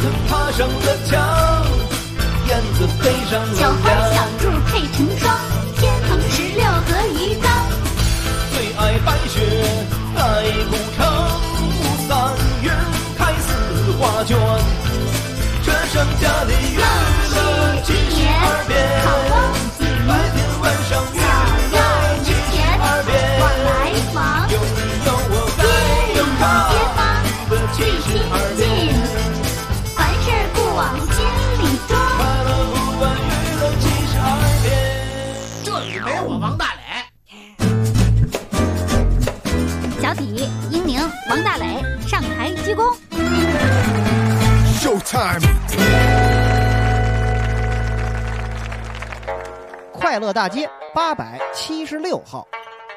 子爬上了墙，燕子飞上了小花梁。 小兔配成双，天蓬16个鱼缸。 最爱白雪，爱古城，3月开4画卷。这剩下的娱乐72遍，白天晚上娱乐72遍。 往来忙， 有你有我街里在街坊的最亲 72 近， 遍。 凡事不往心里装。 快乐不管娱乐72遍。 这里没我王大磊。 小体、英宁、王大磊上台鞠躬。 Showtime！ 快乐大街876号，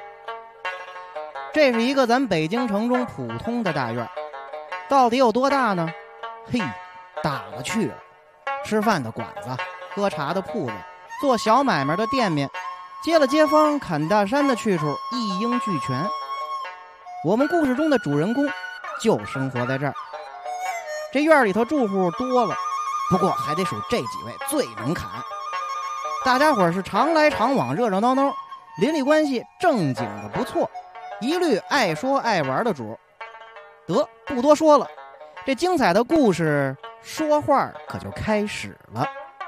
这是一个咱北京城中普通的大院，到底有多大呢？嘿，大了去了。吃饭的馆子，喝茶的铺子，做小买卖的店面，接了街坊砍大山的去处，一应俱全。我们故事中的主人公就生活在这儿。这院里头住户多了，不过还得数这几位最能砍。大家伙是常来常往，热热闹闹，邻里关系正经的不错，一律爱说爱玩的主。得，不多说了，这精彩的故事说话可就开始了。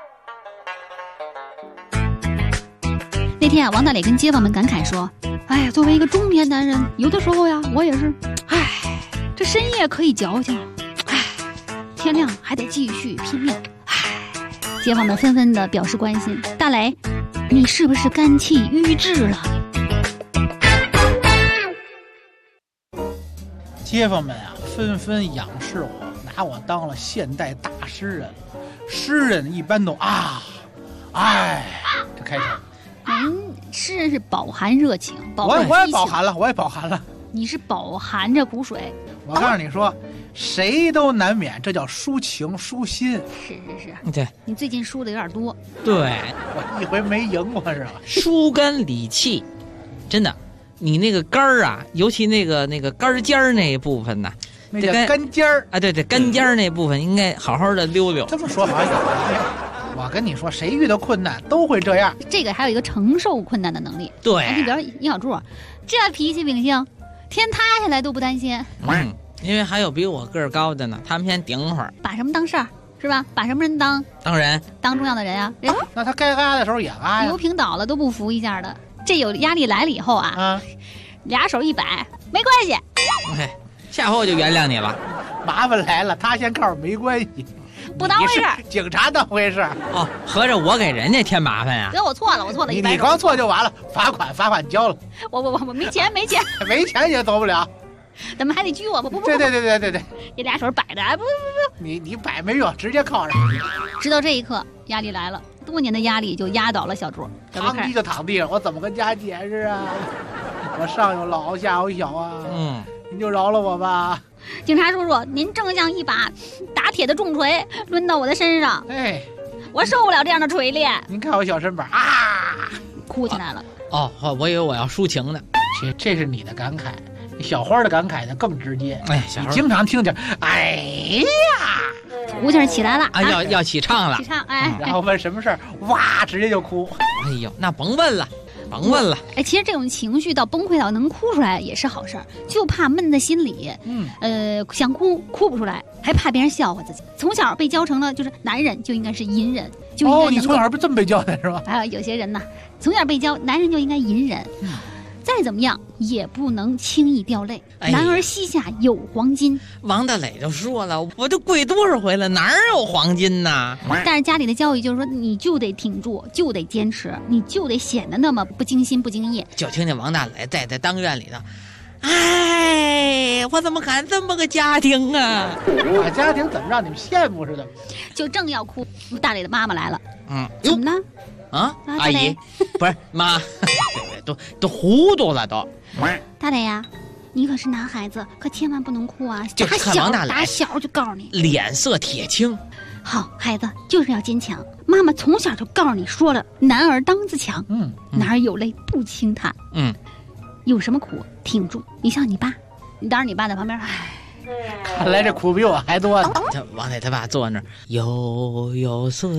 那天啊，王大磊跟街坊们感慨说：“哎呀，作为一个中年男人，有的时候呀，我也是，哎，这深夜可以矫情，哎，天亮还得继续拼命，哎。”街坊们纷纷的表示关心：“大磊，你是不是肝气郁滞了？” 街坊们啊，纷纷仰视我，拿我当了现代大诗人。诗人一般都哎，这开场。 诗人是饱含热情， 我也饱含了，我也饱含了。 你是饱含着苦水。 我告诉你说，谁都难免，这叫抒情抒心。 是， 对， 你最近输的有点多。 对， 我一回没赢过是吧？ 疏肝理气，真的，你那个肝儿啊，尤其那个肝尖儿那一部分呢， 那叫肝尖儿啊，对，肝尖儿那部分应该好好的溜溜。 这么说好像有。我跟你说，谁遇到困难都会这样。 这个还有一个承受困难的能力。 对， 你比如尹小柱，这脾气秉性，天塌下来都不担心。 因为还有比我个儿高的呢，他们先顶会儿。 把什么当事儿是吧？把什么人当人？ 当重要的人啊！ 那他该挨的时候也挨。 油瓶倒了都不扶一下的。这有压力来了以后啊，俩手一摆，没关系。 下回我就原谅你了。 麻烦来了，他先告诉没关系。 不当回事， 警察当回事哦，合着我给人家添麻烦呀？ 哥，我错了。 你刚错就完了，罚款交了。 我没钱，没钱也走不了。 咱们还得拘我，不。 对， 这俩手摆着，不， 你摆没用，直接靠上。 直到这一刻，压力来了，多年的压力就压倒了小柱， 躺地就躺地上，我怎么跟家解释啊？我上有老下有小啊，你就饶了我吧。 警察叔叔，您正像一把打铁的重锤抡到我的身上，我受不了这样的锤炼。 您看我小身板哭起来了。 我以为我要抒情呢。 这是你的感慨，小花的感慨呢更直接。 小花经常听见，哎呀， 鼓劲起来了啊，要起唱了， 起唱， 然后问什么事儿，哇，直接就哭。 哎呦，那甭问了。 其实这种情绪到崩溃到能哭出来也是好事儿，就怕闷在心里，想哭不出来，还怕别人笑话自己。从小被教成了，就是男人就应该是隐忍，就应该你从小不这么被教的是吧？ 有些人呢，从小被教，男人就应该隐忍，再怎么样也不能轻易掉泪。男儿膝下有黄金。 王大磊就说了，我都跪多少回了，哪有黄金呢？ 但是家里的教育就是说，你就得挺住，就得坚持，你就得显得那么不惊心不惊业。 就听见王大磊在当院里头，哎，我怎么看这么个家庭啊？ 我家庭怎么让你们羡慕似的？ 就正要哭，大磊的妈妈来了。 怎么了？ 阿姨，不是妈，都糊涂了都。 大磊呀，你可是男孩子，可千万不能哭啊！ 就看王大磊， 打小就告诉你， 脸色铁青。 好孩子就是要坚强，妈妈从小就告诉你说了，男儿当自强，男儿有泪不轻弹，有什么苦挺住。你像你爸，你当时你爸在旁边， 看来这苦比我还多呢。 这王奶他爸坐那儿，悠悠岁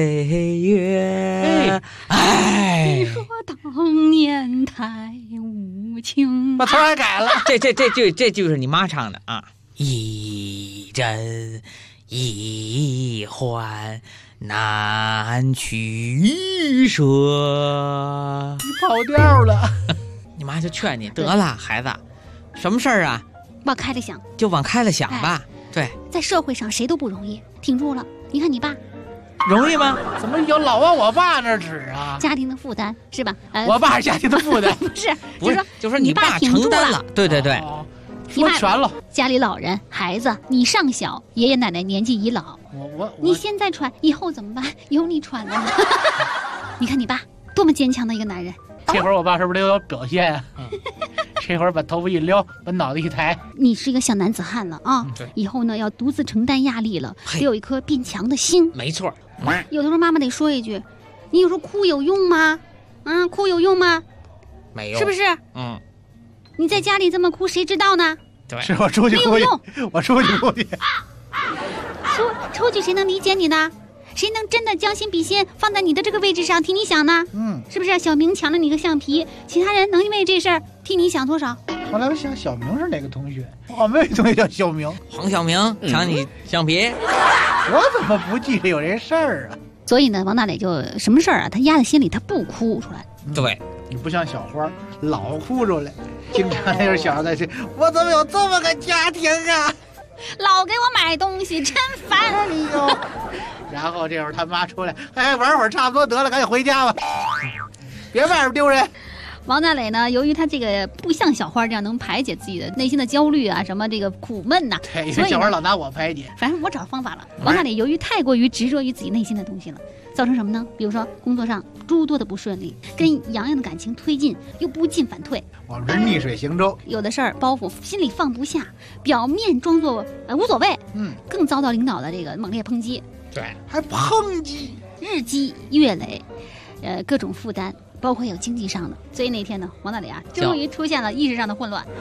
月，哎， 说当年太无情。 把词儿还改了。 这就是你妈唱的啊。一真一幻难取舍。 你跑调了。 你妈就劝你得了，孩子，什么事儿啊？ 往开了想， 就往开了想吧。对， 在社会上谁都不容易，挺住了。你看你爸， 容易吗？ 怎么有老往我爸那儿指啊？ 家庭的负担是吧？ 我爸是家庭的负担。 不是， 不是，就说你爸挺住承担了。对对对， 哦说全了。 家里老人孩子，你上小，爷爷奶奶年纪已老，你现在传，以后怎么办？有你传的。你看你爸多么坚强的一个男人。 这会儿我爸是不是得有表现啊？这会儿把头发一撩，把脑袋一抬。 你是一个小男子汉了啊！以后呢要独自承担压力了，得有一颗变强的心。 没错。 有的时候妈妈得说一句：“你有时候哭有用吗？哭有用吗？ 没用， 是不是？你在家里这么哭，谁知道呢？ 对， 是我出去哭去，我出去哭去。 出去谁能理解你呢？谁能真的将心比心，放在你的这个位置上替你想呢？是不是？小明抢了你个橡皮，其他人能因为这事儿替你想多少？ 后来我想，小明是哪个同学？我们有一同学叫小明。 黄晓明抢你橡皮， 我怎么不记得有这事儿啊？ 所以呢，王大磊就什么事儿啊，他压在心里，他不哭出来。 对， 你不像小花，老哭出来，经常就是小孩在这，我怎么有这么个家庭啊？ 老给我买东西，真烦！ 哎呦！然后这会儿他妈出来，玩会儿差不多得了，赶紧回家吧，别外边丢人。 王大磊呢，由于他这个不像小花这样能排解自己的内心的焦虑啊，什么这个苦闷呐， 对，因为小花老拿我排解。 反正我找方法了。王大磊由于太过于执着于自己内心的东西了，造成什么呢？比如说工作上诸多的不顺利，跟洋洋的感情推进又不进反退。 我们是逆水行舟， 有的事儿包袱心里放不下，表面装作无所谓，更遭到领导的这个猛烈抨击。 对， 还抨击， 日积月累，各种负担，包括有经济上的。所以那天呢，王大磊啊，终于出现了意识上的混乱。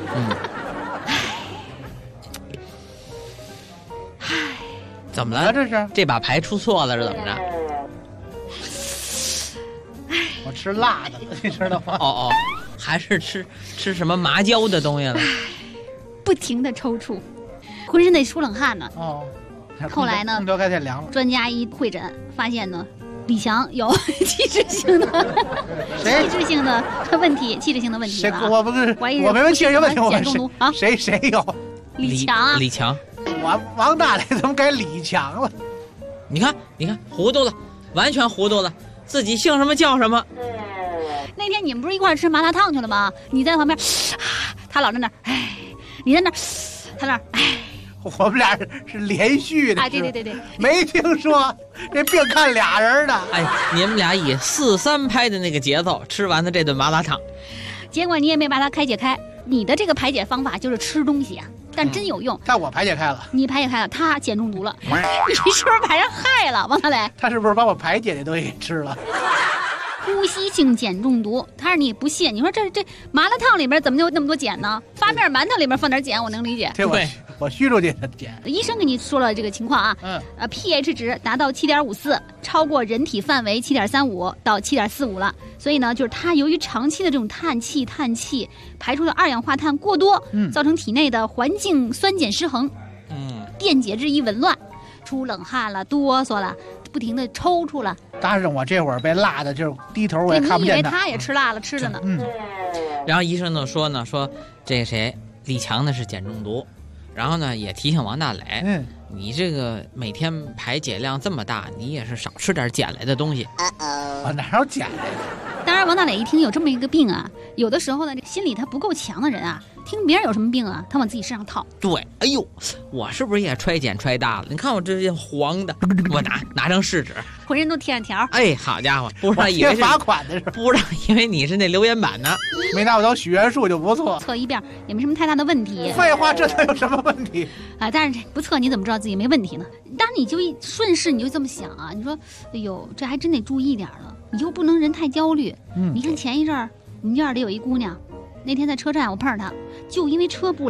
怎么了？ 这是这把牌出错了是怎么着？ 我吃辣的了，你知道吗？ 哦，还是吃什么麻椒的东西了？ 不停的抽搐，浑身得出冷汗呢。后来呢， 空调开太凉了。 专家一会诊，发现呢，李强有器质性的问题，气质性的问题。 谁？我不是，我没问气质性问题，我问谁？谁有？ 李强。 李强。 王大磊怎么改李强了？ 你看，糊涂了，完全糊涂了，自己姓什么叫什么。 那天你们不是一块吃麻辣烫去了吗？你在旁边，他老在那儿，你在那儿，他那儿， 我们俩是连续的。 对， 没听说这病看俩人的。 你们俩以4-3拍的那个节奏吃完的这顿麻辣烫， 结果你也没把它开解开。你的这个排解方法就是吃东西啊，但真有用。 但我排解开了， 你排解开了，他碱中毒了。你是不是把人害了，王大磊？ 他是不是把我排解的东西给吃了？ 呼吸性碱中毒，他让你不信。你说这麻辣烫里边怎么就那么多碱呢？发面馒头里边放点碱，我能理解。 对，我虚出去的碱。 医生给你说了这个情况啊，pH 值达到7.54，超过人体范围7.35到7.45了。所以呢，就是它由于长期的这种叹气排出的二氧化碳过多，造成体内的环境酸碱失衡，电解质一紊乱，出冷汗了，哆嗦了，不停的抽搐了。 但是我这会儿被辣的，就是低头我也看不见你以为他也吃辣了，吃着呢。 然后医生就说呢，这个谁李强呢是碱中毒，然后呢也提醒王大磊，你这个每天排解量这么大，你也是少吃点碱类的东西。 我哪有碱类的？ 当然，王大磊一听有这么一个病啊，有的时候呢，心理他不够强的人啊，听别人有什么病啊，他往自己身上套。 对，哎呦，我是不是也揣碱揣大了？你看我这些黄的，我拿张试纸， 浑身都贴上条。 好家伙，不知道以为是罚款的是， 不知道以为你是那留言板呢。 没拿我当许愿树就不错， 测一遍也没什么太大的问题。 废话，这能有什么问题但是不测你怎么知道自己没问题呢？当你就顺势你就这么想啊，你说，哎呦，这还真得注意点了。你又不能人太焦虑。你看前一阵儿，我们院里有一姑娘，那天在车站我碰上她，就因为车不来，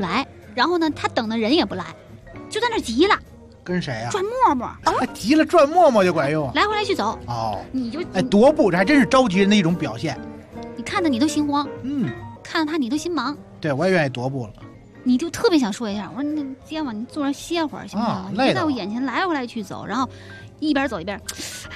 然后呢，他等的人也不来，就在那急了。 跟谁啊？ 转陌陌， 急了转陌陌就管用啊？ 来回来去走。 哦， 你就踱步，这还真是着急人的一种表现。 你看着你都心慌，看到他你都心忙。 对，我也愿意踱步了。 你就特别想说一下，我说那街坊，你坐这歇会儿行不行？你别在我眼前来回来去走，然后一边走一边，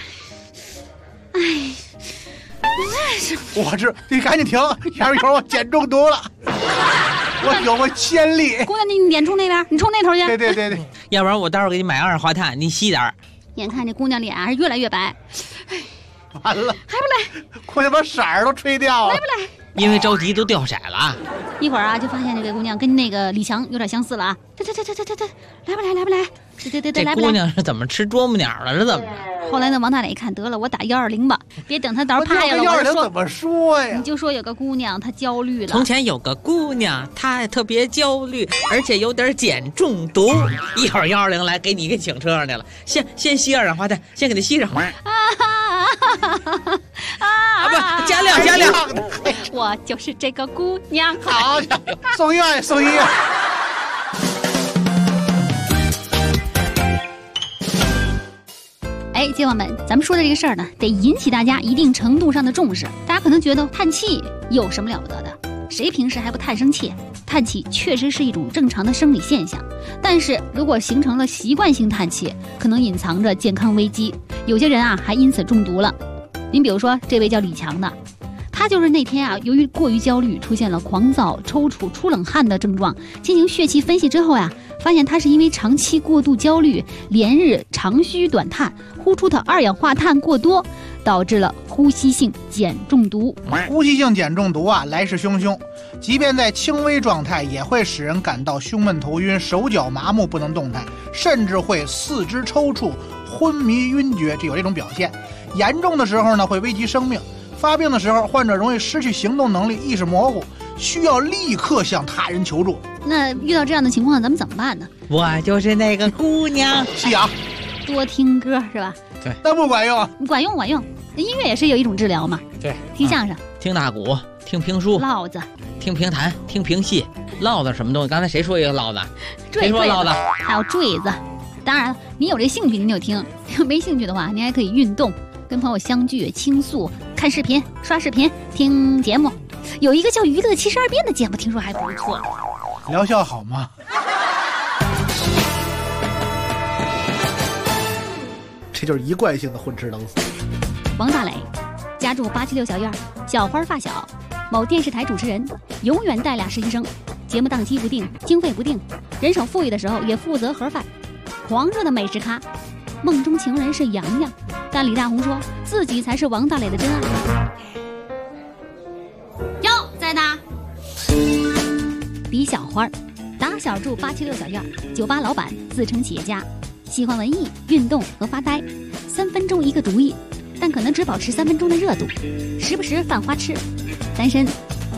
我这你赶紧停，下面一会儿我碱中毒了。我有个先例。 姑娘，你脸冲那边，你冲那头去。 对， 要不然我到时候给你买二氧化碳，你吸点儿。 眼看这姑娘脸还是越来越白， 完了还不来？ 快点把色儿都吹掉了。 来不来？ 因为着急都掉色了。 一会儿啊，就发现这个姑娘跟那个李强有点相似了啊。对，来不来？来不来？对， 这来不来？ 姑娘是怎么吃啄木鸟了？是怎么着？ 后来呢，王大磊一看，得了，我打120吧，别等他到时候趴下了，我就说怎么说呀？ 你就说有个姑娘她焦虑了。 从前有个姑娘，她特别焦虑，而且有点碱中毒。一会儿120来给你给请车上去了，先吸二氧化碳，先给她吸上。不，加料。 我就是这个姑娘。 好家伙，送医院。 哎，街坊们，咱们说的这个事儿呢，得引起大家一定程度上的重视。大家可能觉得叹气有什么了不得的？谁平时还不叹声气？叹气确实是一种正常的生理现象，但是如果形成了习惯性叹气，可能隐藏着健康危机。有些人啊，还因此中毒了。您比如说这位叫李强的，他就是那天啊，由于过于焦虑，出现了狂躁、抽搐、出冷汗的症状。进行血气分析之后呀，发现他是因为长期过度焦虑，连日长吁短叹，呼出的二氧化碳过多，导致了呼吸性碱中毒。 呼吸性碱中毒啊，来势汹汹，即便在轻微状态，也会使人感到胸闷、头晕、手脚麻木，不能动弹，甚至会四肢抽搐、昏迷、晕厥，这有这种表现。严重的时候呢，会危及生命。发病的时候，患者容易失去行动能力，意识模糊，需要立刻向他人求助。 那遇到这样的情况，咱们怎么办呢？ 我就是那个姑娘。 吸氧， 多听歌是吧？ 对， 但不管用。 管用。音乐也是有一种治疗嘛。 对， 听相声、 听大鼓、听评书、 烙子、 听评弹、听评戏。烙子什么东西？刚才谁说一个烙子？谁说烙子？ 还有坠子。当然了，你有这兴趣，你就听；没兴趣的话，你还可以运动，跟朋友相聚、倾诉、看视频、刷视频、听节目。有一个叫《娱乐72变》的节目，听说还不错。 疗效好吗？这就是一贯性的混吃等死。 王大磊家住876小院，小花发小，某电视台主持人，永远带俩实习生，节目档期不定，经费不定，人手富裕的时候也负责盒饭，狂热的美食咖，梦中情人是洋洋，但李大红说自己才是王大磊的真爱。哟，在呢。李小花打小住876小院，酒吧老板，自称企业家，喜欢文艺、运动和发呆，3分钟一个主意，但可能只保持3分钟的热度，时不时犯花痴，单身。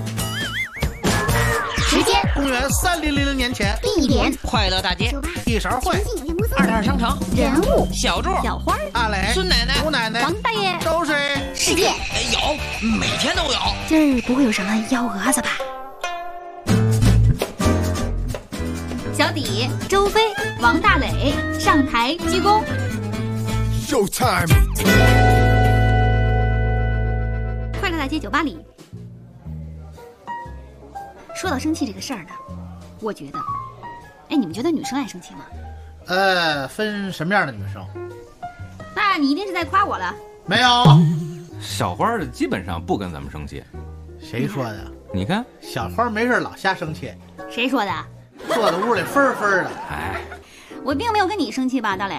时间： 公元3000年前。 地点： 快乐大街。 一勺会。 22商城。 人物： 小柱、 小花、 阿磊、 孙奶奶、 吴奶奶、 王大爷。 都谁？ 事件： 有，每天都有。 今儿不会有什么幺蛾子吧？小底、周飞、王大磊上台鞠躬。 Showtime！ 快乐大街酒吧里，说到生气这个事儿呢，我觉得，你们觉得女生爱生气吗？ 分什么样的女生？ 那你一定是在夸我了。 没有。 小花儿基本上不跟咱们生气。 谁说的？ 你看小花没事老瞎生气， 谁说的？ 坐在屋里分分的。 哎， 我并没有跟你生气吧，大磊？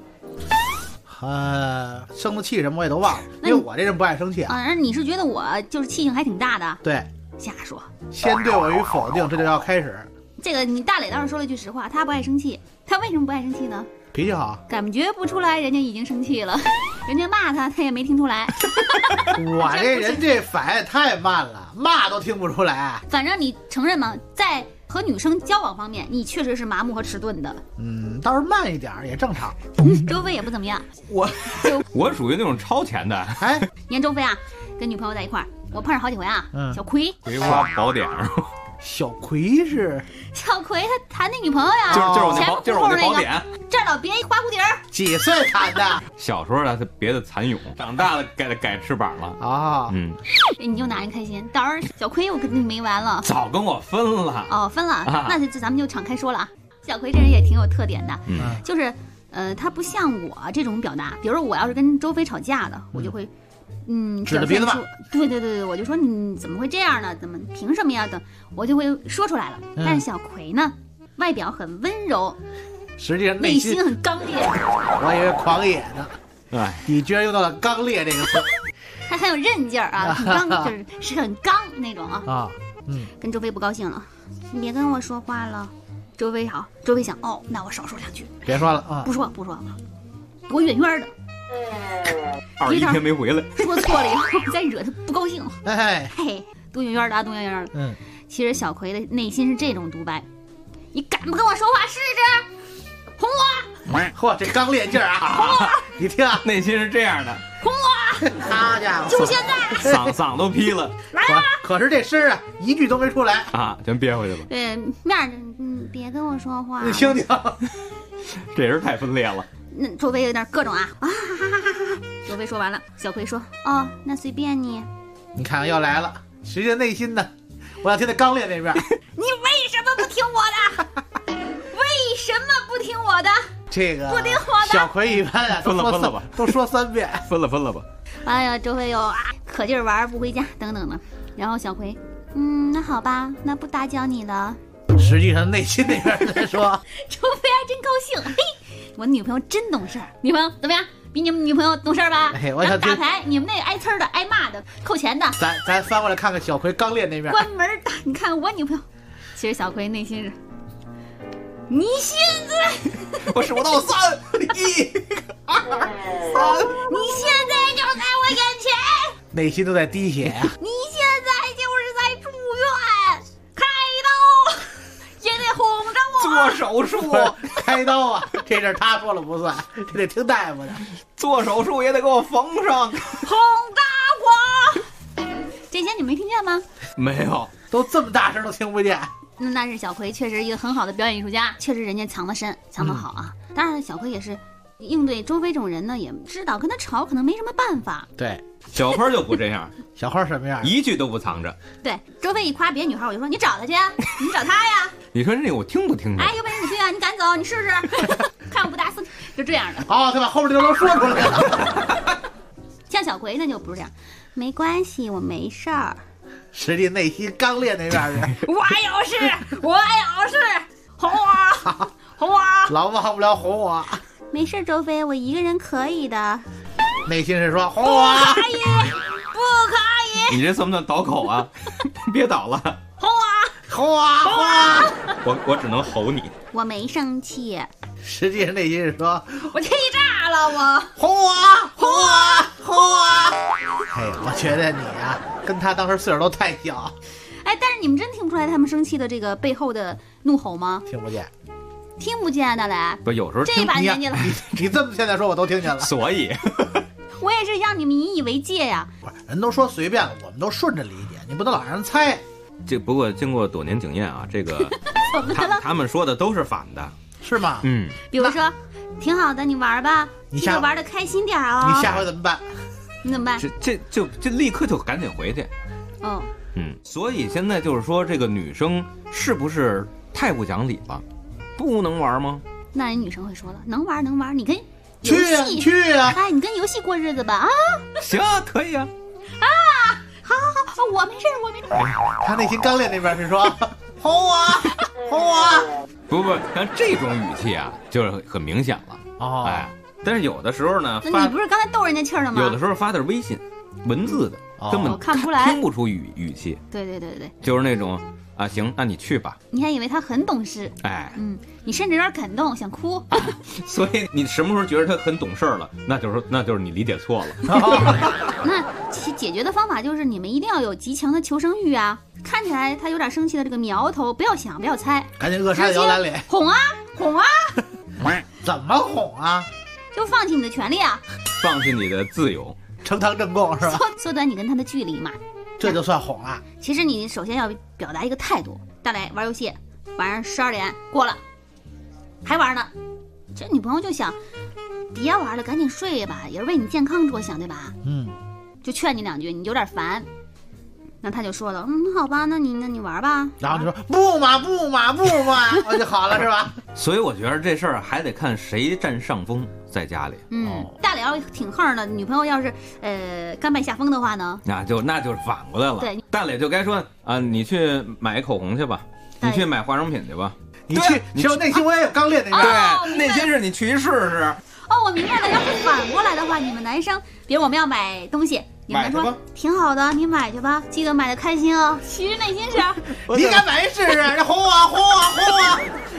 生的气什么我也都忘了，因为我这人不爱生气啊。 你是觉得我就是气性还挺大的？ 对， 瞎说。 先对我予否定，这就要开始。 这个你大磊倒是说了句实话，他不爱生气，他为什么不爱生气呢？ 脾气好， 感觉不出来人家已经生气了，人家骂他也没听出来。 我这人这反应太慢了，骂都听不出来。 反正你承认吗？在和女生交往方面，你确实是麻木和迟钝的。 倒是慢一点也正常。 周飞也不怎么样。 我属于那种超前的。 哎， 你看周飞啊，跟女朋友在一块儿，我碰上好几回啊。小葵， 葵花宝典， 小葵是小葵他谈那女朋友呀， 就是我那宝典， 这儿老别一花蝴蝶儿。 几岁谈的？ 小时候他别的蚕蛹，长大了改翅膀了啊。 你就拿人开心，到时候小葵我跟你没完了。 早跟我分了哦，分了，那就咱们就敞开说了啊。小葵这人也挺有特点的，就是他不像我这种表达，比如说我要是跟周飞吵架的，我就会。 指着鼻子骂， 对，我就说你怎么会这样呢？怎么凭什么呀？等我就会说出来了。但是小葵呢，外表很温柔， 实际上内心很刚烈。 我以为狂野呢， 哎， 你居然用到了刚烈这个词。 他很有韧劲儿啊，很刚，就是很刚那种啊。跟周飞不高兴了，你别跟我说话了。周飞好，周飞想哦，那我少说两句。 别说了啊， 不说，躲远远的。 21天没回来， 说错了以后再惹他不高兴。 嘿， 躲远远的，躲远远的。其实小葵的内心是这种独白：你敢不跟我说话试试？哄我！ 嚯，这刚烈劲儿啊！哄我！你听， 内心是这样的： 哄我！ 好家伙， 就现在， 嗓都劈了。 来吧！ 可是这声啊，一句都没出来啊，全憋回去了。 对，面别跟我说话。 你听听， 这人太分裂了。 那周飞有点各种啊，周飞说完了，小葵说：“哦，那随便你。” 你看要来了，实际内心呢，我要听那刚烈那边。 你为什么不听我的？为什么不听我的？ 这个不听我的。 小葵一般啊， 分了吧， 都说3遍， 分了吧。 哎呀，周飞又可劲儿玩不回家等等的，然后小葵，那好吧，那不打搅你了。 实际上内心那边在说， 周飞还真高兴，嘿。我女朋友真懂事儿，女朋友怎么样？比你们女朋友懂事儿吧？ 我想打牌，你们那个挨呲的、挨骂的、扣钱的， 咱翻过来看看小葵刚烈那边。 关门的，你看我女朋友，其实小葵内心是，你现在我数到3、1、2、3， 你现在就在我眼前， 内心都在滴血啊！ 你现在就是在住院，开刀也得哄着我， 做手术。 开刀啊，这事他说了不算，这得听大夫的。 做手术也得给我缝上。 哄着我，这些你没听见吗？ 没有， 都这么大声都听不见。 那是小葵确实一个很好的表演艺术家，确实人家藏得深，藏得好啊。当然，小葵也是应对周飞这种人呢，也知道跟他吵可能没什么办法。 对， 小花就不这样。 小花什么样？ 一句都不藏着。 对，周飞一夸别的女孩，我就说你找他去，你找他呀。 你说这我听不听着？ 哎，有本事你去啊，你敢走，你试试，看我不打死你，就这样的。 好，他把后面的都说出来了。 像小葵那就不是这样，没关系，我没事儿。 实际内心刚烈那边人， 我有事，哄我，哄我， 老忘不了哄我。 没事，周飞，我一个人可以的。 内心是说哄我， 不可以，不可以。 你这算不算倒口啊？别倒了， 哄我， 哄我，哄我。 我只能吼你。 我没生气。 实际上内心是说， 我气炸了，我哄我，哄我，哄我。哎，我觉得你啊，跟他当时岁数都太小。 哎，但是你们真听不出来他们生气的这个背后的怒吼吗？ 听不见， 听不见的嘞。 不，有时候这把年纪了， 你这么现在说，我都听见了。 所以， 我也是让你们引以为戒呀。 不是，人都说随便了，我们都顺着理解，你不能老让人猜。 这不过经过多年经验啊，这个他们说的都是反的， 是吗？ 比如说，挺好的，你玩吧，记得玩的开心点啊。 你下回怎么办？ 你怎么办？ 这立刻就赶紧回去。 哦。 所以现在就是说，这个女生是不是太不讲理了？不能玩吗？ 那人女生会说了，能玩能玩，你跟游戏去啊！ 哎，你跟游戏过日子吧啊！ 行啊，可以啊。 啊，好，我没事，我没事。 他内心刚烈那边是说哄我，哄我。 不，像这种语气啊，就是很明显了。 哦， 哎，但是有的时候呢， 那你不是刚才逗人家气儿了吗？ 有的时候发的是微信，文字的，根本看不出来， 听不出语气。 对， 就是那种啊，行，那你去吧。你还以为他很懂事， 哎， 你甚至有点感动，想哭。 所以你什么时候觉得他很懂事了，那就是你理解错了。 那其解决的方法就是你们一定要有极强的求生欲啊！看起来他有点生气的这个苗头，不要想，不要猜， 赶紧扼杀摇篮里， 哄啊哄啊！ 怎么哄啊？ 就放弃你的权利啊！ 放弃你的自由， 呈堂证供是吧？ 缩短你跟他的距离嘛， 这就算哄啊！ 其实你首先要表达一个态度， 大磊玩游戏，晚上12点过了，还玩呢。这女朋友就想，别玩了，赶紧睡吧，也是为你健康着想，对吧？就劝你2句，你有点烦。那他就说了，好吧，那你玩吧。 然后就说不嘛，我就好了，是吧？ 所以我觉得这事儿还得看谁占上风，在家里。 大磊要挺横的，女朋友要是甘拜下风的话呢， 那就是反过来了。 对， 大磊就该说啊，你去买口红去吧，你去买化妆品去吧。 你去，就内心我也有刚烈那边。 对，内心是你去试试。 我明白了。要是反过来的话，你们男生，比如我们要买东西，你们说挺好的，你买去吧，记得买的开心哦。其实内心是， 你敢买试试？这哄我！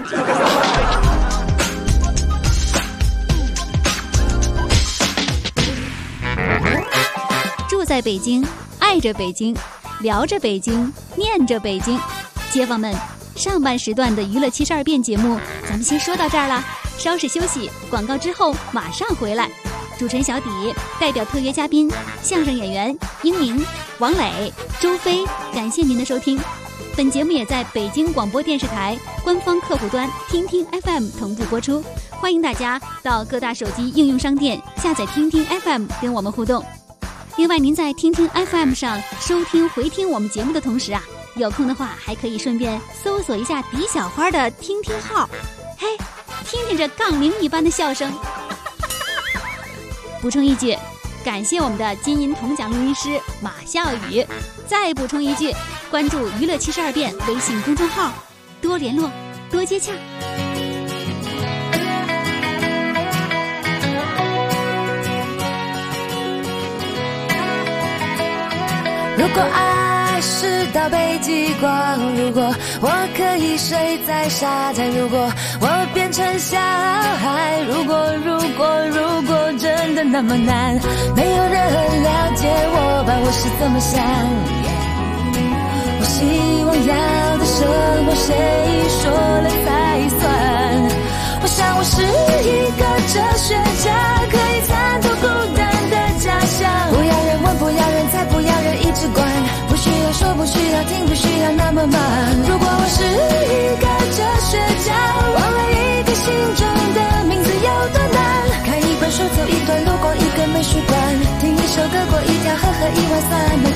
住在北京，爱着北京，聊着北京，念着北京，街坊们。上半时段的娱乐72变节目，咱们先说到这儿了。稍事休息，广告之后马上回来。主持人小底代表特约嘉宾相声演员英明、王磊、周飞，感谢您的收听。本节目也在北京广播电视台官方客户端听听 FM 同步播出，欢迎大家到各大手机应用商店下载听听 FM 跟我们互动。另外，您在听听 FM 上收听回听我们节目的同时啊，有空的话还可以顺便搜索一下迪小花的听听号，嘿，听听这杠铃一般的笑声。补充一句，感谢我们的金银铜奖录音师马笑宇。再补充一句，关注娱乐72变微信公众号，多联络，多接洽。 如果爱是道北极光，如果我可以睡在沙滩，如果我变成小孩，如果真的那么难，没有人了解我吧，我是怎么想。我希望要的生活谁说了才算。我想我是一个哲学家，可以参透孤单的假象。不要人问，不要人猜，不要人一直管，不需要说，不需要听，不需要那么忙。如果我是一个哲学家，忘了一个心中的名字有多难。看一本书，走一段路，逛一个美术馆，听一首歌，过一条河，喝一碗酸梅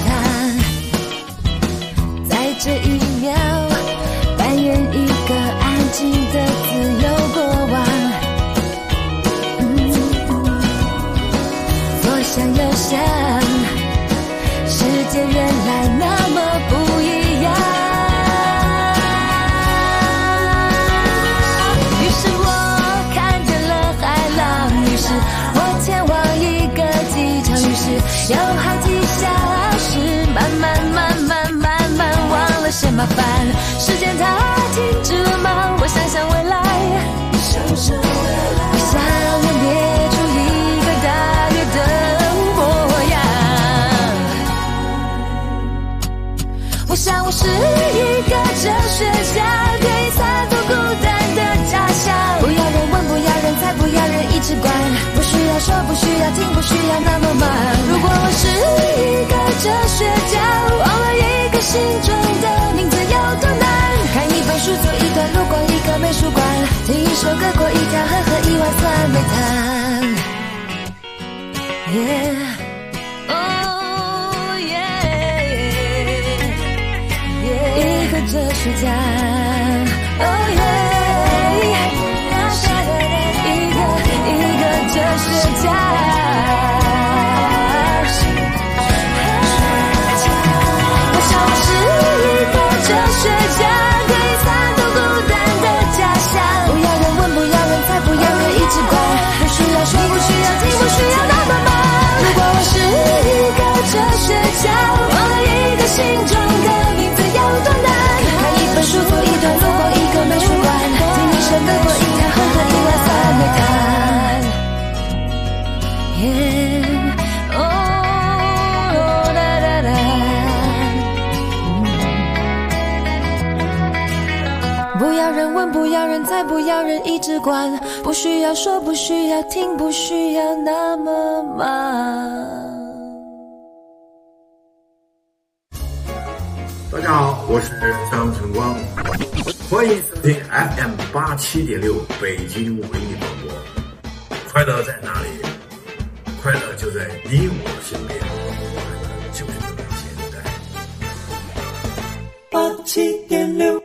汤。在这一秒，扮演一个安静的自由国王。左想右想，世界原来那么不一样。于是我看见了海浪，于是我前往一个机场，于是有好几小时，慢慢忘了些麻烦。时间它停止了吗？我想想未来，我想要列出一个大约的模样。我想我是一个哲学家，可以参透孤单的假象。不要人问，不要人猜，不要人一直管，不需要说，不需要听，不需要那么忙。如果我是一个哲学家，忘了一个心中的名字有多难。看一本书，走一段路，逛一个美术馆，听一首歌，过一条河，喝一碗酸梅汤。一个哲学家，一个哲学家。我想我是一个哲学家，可以参透孤单的假象。不要人问，不要人猜，不要人一直管，不需要说，不需要听，不需要那么忙。如果我是一个哲学家，忘了一个心中的名字有多难。看一本书，走一段路，逛一个美术馆，听一首歌，过一条河，喝一碗酸梅汤。不要人问，不要人猜，不要人一直管，不需要说，不需要听，不需要那么忙。 大家好，我是张晨光，欢迎收听 FM 87.6北京文艺广播。快乐在哪里？快乐就在你我身边，快乐就是这么简单。87.6。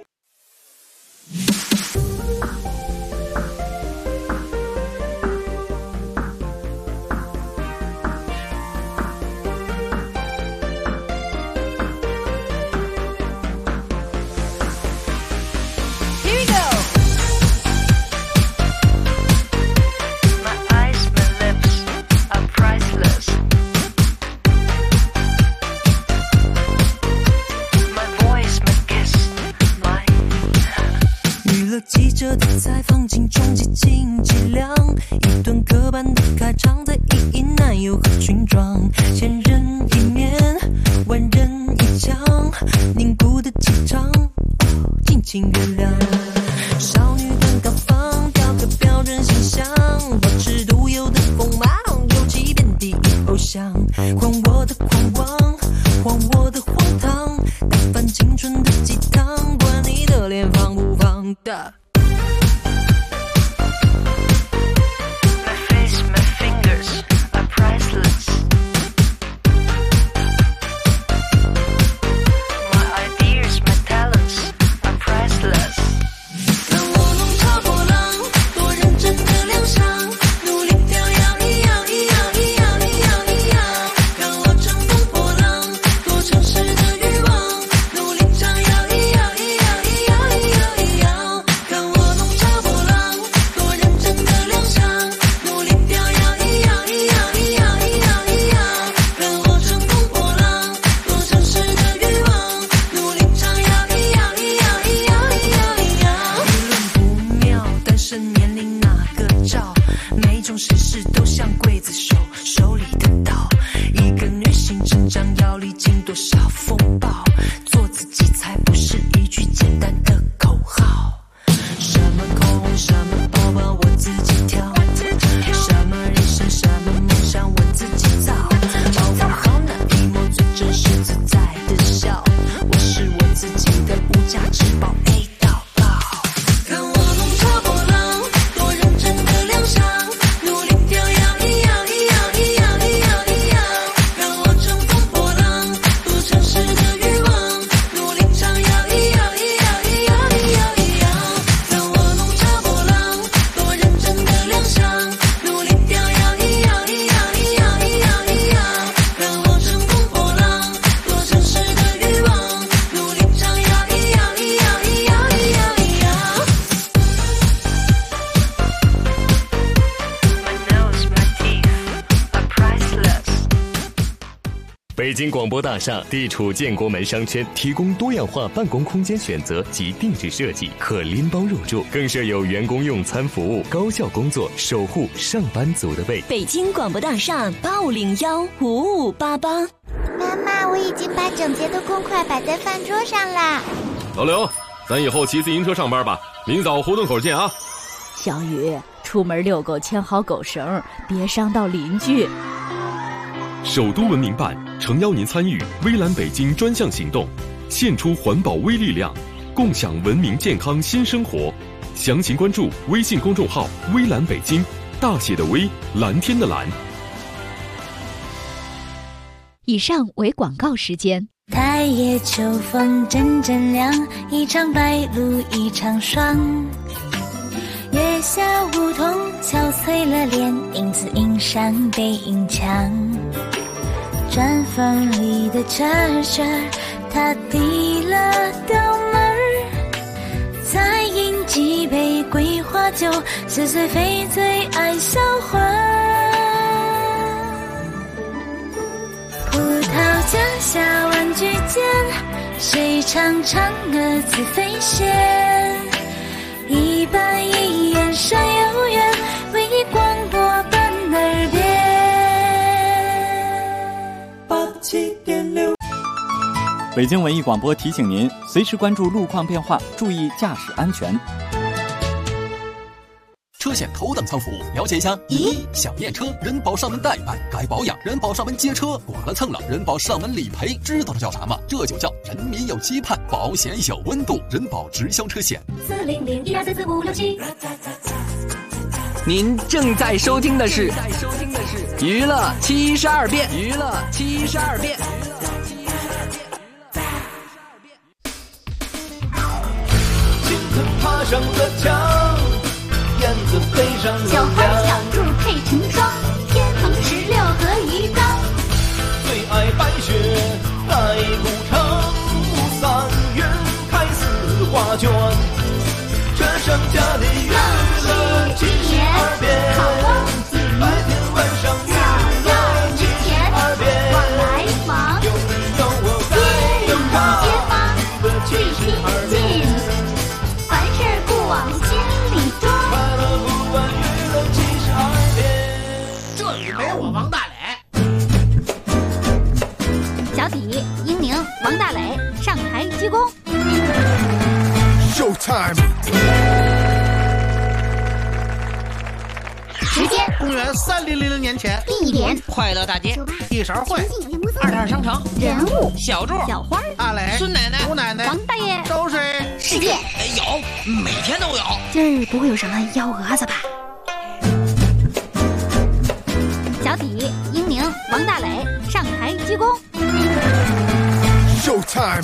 记者的采访，金钟极尽伎俩，一段刻板的开场，在意义男友和裙装，千人一面，万人一腔，凝固的气场，尽情原谅。少女的高仿，雕刻标准形象，保持独有的锋芒，勇气遍地偶像，狂我的狂妄，荒我的荒唐，打翻青春的鸡汤，管你的脸放不放的。 北京广播大厦地处建国门商圈，提供多样化办公空间选择及定制设计，可拎包入住，更设有员工用餐服务，高效工作，守护上班族的胃。 北京广播大厦85015588。 妈妈，我已经把整洁的公筷摆在饭桌上啦。 老刘，咱以后骑自行车上班吧，明早胡同口见啊。 小雨，出门遛狗牵好狗绳，别伤到邻居。 首都文明办诚邀您参与微蓝北京专项行动，献出环保微力量，共享文明健康新生活。详情关注微信公众号微蓝北京，大写的微，蓝天的蓝。 以上为广告时间。 太夜秋风阵阵凉，一场白露一场霜。月下梧桐憔悴了脸，影子映上背影墙。砖缝里的车车，他递了刀门，再饮几杯桂花酒，似碎非醉爱销魂。葡萄架下玩具间，谁唱嫦娥自飞仙？一板一眼山有缘，为你广播奔耳边。87.6。 北京文艺广播提醒您，随时关注路况变化，注意驾驶安全。 车险头等舱服务，了解一下。1. 想验车，人保上门代办；该保养，人保上门接车；剐了蹭了，人保上门理赔。知道这叫啥吗？这就叫人民有期盼，保险有温度。人保直销车险。 400-1234567。 您正在收听的是娱乐72变。娱乐72变。 青藤爬上了墙，燕子飞上了小花小兔配成双，天蓬16和鱼缸。 最爱白雪，爱古城，3月开4画卷。这剩下的娱乐72变，白天晚上娱乐72变。 往来房， 有你有我在有他， 街坊最亲近，凡事不往心里装。 快乐不完娱乐72变。 这里没我王大磊。 小底、英宁、王大磊上台鞠躬。 Showtime。 时间： 公元3000年前。 地点： 快乐大街。 一勺会。 22商城。 人物： 小柱、 小花、 阿磊、 孙奶奶、 吴奶奶、 王大爷。 都是事件。 有，每天都有。 今儿不会有什么幺蛾子吧？小底、英宁、王大磊上台鞠躬。 Showtime。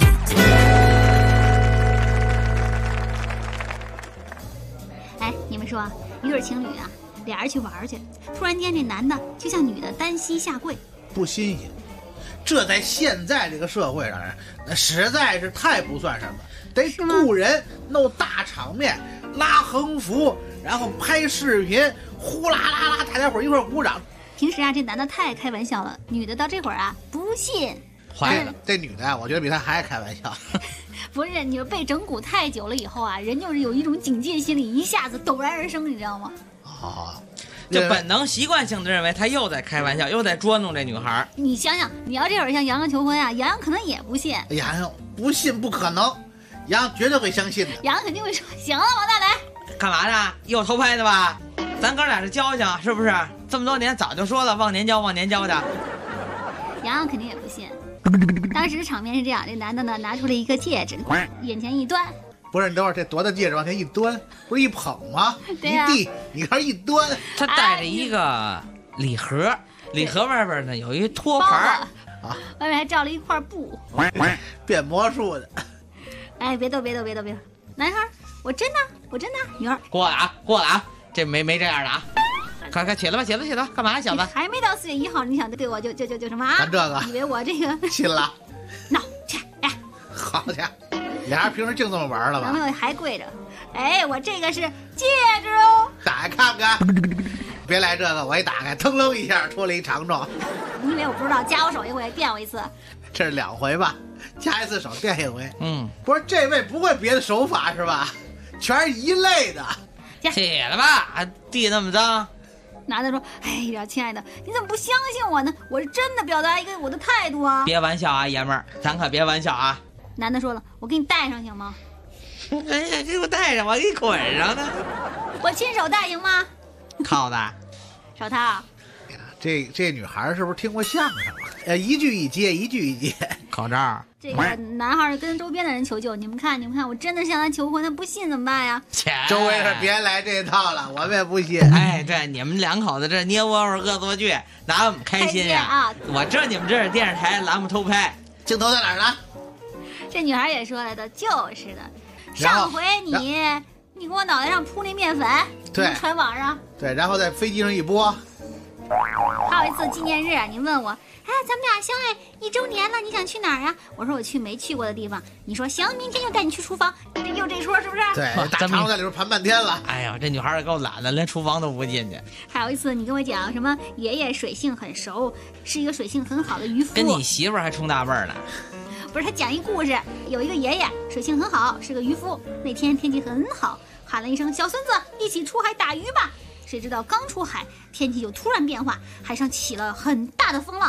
哎，你们说，一对情侣啊，俩人去玩去，突然间这男的就向女的单膝下跪， 不新鲜。这在现在这个社会上，那实在是太不算什么，得雇人弄大场面，拉横幅，然后拍视频，呼啦啦啦，大家伙一块鼓掌。 平时啊，这男的太开玩笑了，女的到这会儿啊不信。 坏了，这女的啊，我觉得比他还爱开玩笑。 不是，你被整蛊太久了以后啊，人就是有一种警戒心理，一下子陡然而生，你知道吗？ 哦， 就本能习惯性的认为他又在开玩笑，又在捉弄这女孩。 你想想，你要这会儿向洋洋求婚啊，洋洋可能也不信。 洋洋不信不可能，洋洋绝对会相信的。 洋洋肯定会说：“行了，王大磊， 干嘛呢？又偷拍的吧？咱哥俩是交情，是不是？这么多年早就说了，忘年交，忘年交的。” 洋洋肯定也不信。当时场面是这样，这男的呢拿出了一个戒指，眼前一端。 不是，你等会儿，这多大戒指往前一端，不是一捧吗？ 对呀、 一递，你看一端。 他带着一个礼盒，礼盒外边呢有一托盘啊，外面还罩了一块布， 变魔术的。 哎，别逗，男孩，我真的，女孩， 过了啊，这没这样的啊。快起来吧，干嘛呀，小子？ 还没到4月1号，你想对我就什么啊？ 干这个？ 以为我这个信了？ 闹去，哎， 好家伙，俩人平时净这么玩了吧？ 男朋友还跪着，哎，我这个是戒指哦， 打开看看。别来这个，我一打开，腾楞一下出了一长状。 你以为我不知道？加我手一回，电我一次。 这是2回吧？加一次手，电一回。不是这位不会别的手法是吧？全是一类的。 起来吧，地那么脏。 男的说：“哎呀，亲爱的，你怎么不相信我呢？我是真的表达一个我的态度啊！ 别玩笑啊，爷们儿，咱可别玩笑啊！” 男的说了：“我给你戴上行吗？” 哎呀，给我戴上，我给你捆上呢。 我亲手戴行吗？ 靠的。 手套。 这女孩是不是听过相声？一句一接，一句一接。 口罩。 这个男孩跟周边的人求救，你们看，我真的向他求婚，他不信怎么办呀？ 周围人别来这套了，我们也不信。 哎，对，你们2口子这捏窝窝恶作剧，哪有我们开心呀？ 啊！ 我知道你们这是电视台栏目偷拍， 镜头在哪儿呢？ 这女孩也说来的，就是的。上回你给我脑袋上铺那面粉， 对， 传网上， 对，然后在飞机上一播。 还有一次纪念日，你问我，哎，咱们俩相爱1周年了，你想去哪儿啊？我说我去没去过的地方。你说行，明天就带你去厨房。又这说是不是？ 对，大肠在里边盘半天了。 哎呀，这女孩也够懒的，连厨房都不进去。 还有一次，你跟我讲什么爷爷水性很熟，是一个水性很好的渔夫， 跟你媳妇儿还冲大辈儿呢。 不是，他讲一故事，有一个爷爷水性很好，是个渔夫。那天天气很好，喊了一声小孙子，一起出海打鱼吧。谁知道刚出海，天气就突然变化，海上起了很大的风浪，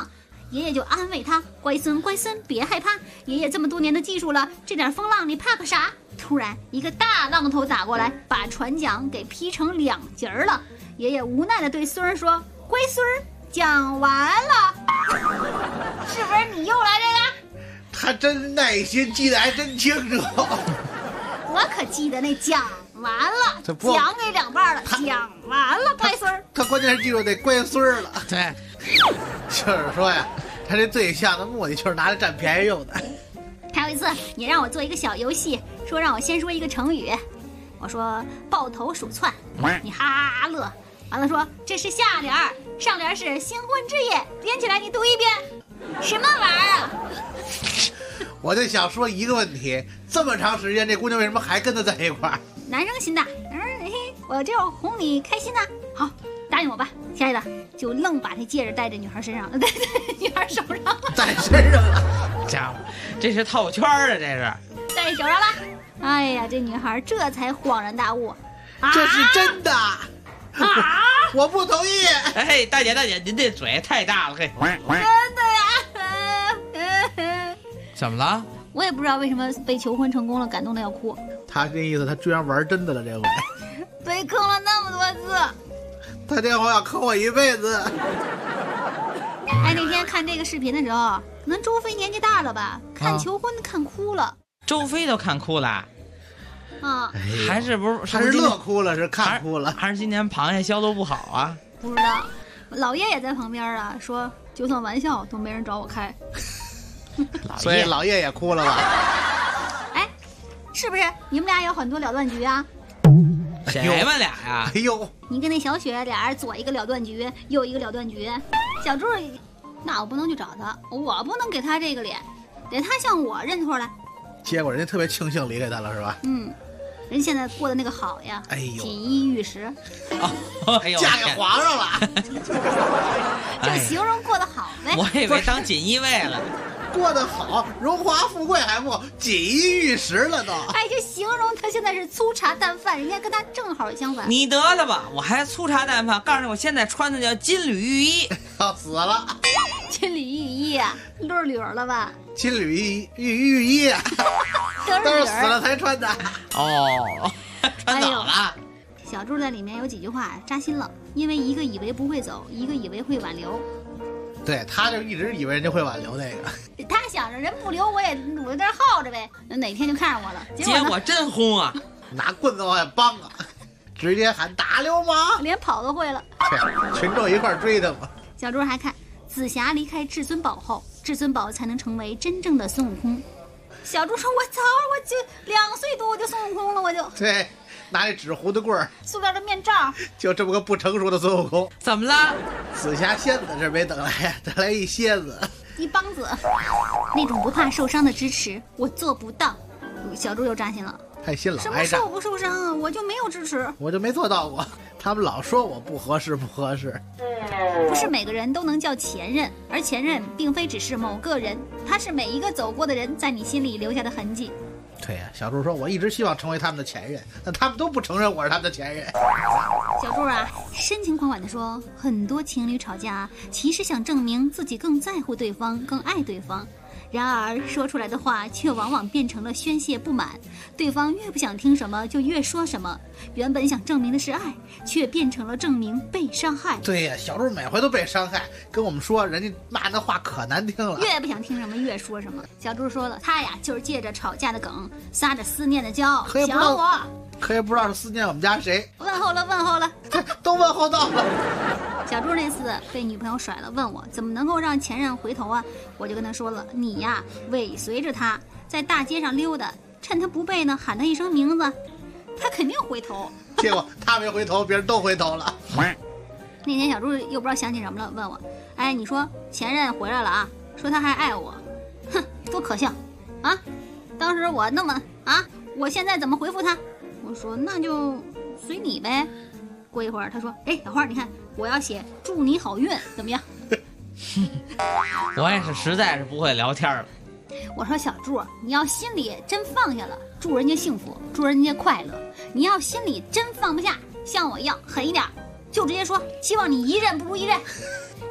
爷爷就安慰他：“乖孙，乖孙，别害怕，爷爷这么多年的技术了，这点风浪你怕个啥？”突然，一个大浪头打过来，把船桨给劈成2截了。爷爷无奈地对孙儿说：“乖孙儿，讲完了。”是不是你又来这个？ 他真耐心，记得还真清楚。 我可记得那讲完了，讲给2半了，讲完了，乖孙儿。 他关键是记住得乖孙儿了。 对， 就是说呀，他这对象的目的就是拿来占便宜用的。 还有一次，你让我做一个小游戏，说让我先说一个成语，我说抱头鼠窜，你哈哈乐，完了说这是下联，上联是新婚之夜，连起来你读一遍，什么玩意儿啊？ 我就想说一个问题，这么长时间，这姑娘为什么还跟他在一块儿？ 男生心大，我这样哄你开心呐。好，答应我吧。亲爱的，就愣把这戒指戴在女孩身上了，戴在女孩手上， 戴身上了。 家伙，这是套圈啊，这是戴手上了。哎呀，这女孩这才恍然大悟， 这是真的啊！我不同意。 哎，大姐，您这嘴太大了，嘿， 真的呀。 怎么了？ 我也不知道为什么被求婚成功了，感动的要哭。 他这意思，他居然玩真的了，这回被坑了那么多次， 他这回要坑我一辈子。 哎，那天看这个视频的时候，可能周飞年纪大了吧，看求婚看哭了。 周飞都看哭了。 啊， 还是不是？ 他是乐哭了，是看哭了， 还是今年螃蟹销路不好啊？ 不知道，老爷也在旁边啊，说就算玩笑都没人找我开。 所以老爷也哭了吧？ 哎，是不是你们俩有很多了断局啊？ 谁们俩呀？ 哎呦， 你跟那小雪俩人左一个了断局，右一个了断局。小柱，那我不能去找他，我不能给他这个脸，得他向我认错来。 结果人家特别庆幸离开他了，是吧？ 嗯，人现在过得那个好呀， 哎呦， 锦衣玉食， 嫁给皇上了。 就形容过得好呗。 我以为当锦衣卫了。 过得好，荣华富贵还不锦衣玉食了都。 哎，就形容他现在是粗茶淡饭，人家跟他正好相反。 你得了吧，我还粗茶淡饭，告诉你，我现在穿的叫金缕玉衣。 要死了！ 金缕玉衣啊，捋了吧？ 金缕玉衣啊，都是死了才穿的。 哦，穿早了。 小柱在里面有几句话扎心了，因为一个以为不会走，一个以为会挽留。 对，他就一直以为人家会挽留那个， 他想着人不留我在这耗着呗，哪天就看上我了。 结果真轰啊， 拿棍子往下梆啊，直接喊打流氓， 连跑都会了。 群众一块追他嘛。 小猪还看紫霞离开至尊宝后，至尊宝才能成为真正的孙悟空。小猪说：“我操，我就2岁多我就孙悟空了，我就。” 对。拿那纸糊的棍儿， 塑料的面罩， 就这么个不成熟的孙悟空。 怎么了？ 紫霞仙子这没等来呀，等来一蝎子， 一帮子。那种不怕受伤的支持，我做不到。小猪又扎心了， 太心了。 什么受不受伤啊？我就没有支持， 我就没做到过。他们老说我不合适，不合适。 不是每个人都能叫前任，而前任并非只是某个人，他是每一个走过的人在你心里留下的痕迹。 对呀，小猪说：“我一直希望成为他们的前任，但他们都不承认我是他们的前任。” 小猪啊，深情款款地说：“很多情侣吵架，其实想证明自己更在乎对方，更爱对方。然而说出来的话却往往变成了宣泄不满，对方越不想听什么就越说什么。原本想证明的是爱，却变成了证明被伤害。” 对呀，小猪每回都被伤害，跟我们说人家骂那话可难听了， 越不想听什么越说什么。小猪说了，他呀就是借着吵架的梗，撒着思念的骄傲，想我。 可也不知道是思念我们家谁。 问候了， 都问候到了。 小猪那次被女朋友甩了，问我怎么能够让前任回头啊？我就跟他说了，你呀尾随着他在大街上溜达，趁他不备呢喊他一声名字，他肯定回头。 结果他没回头，别人都回头了。 那天小猪又不知道想起什么了，问我，哎，你说前任回来了啊，说他还爱我，哼，多可笑啊！当时我那么啊，我现在怎么回复他？我说那就随你呗。过一会儿他说，哎，小花，你看我要写祝你好运，怎么样？ 我也是实在是不会聊天了。 我说小猪，你要心里真放下了，祝人家幸福，祝人家快乐。你要心里真放不下，像我一样狠一点，就直接说希望你一任不如一任。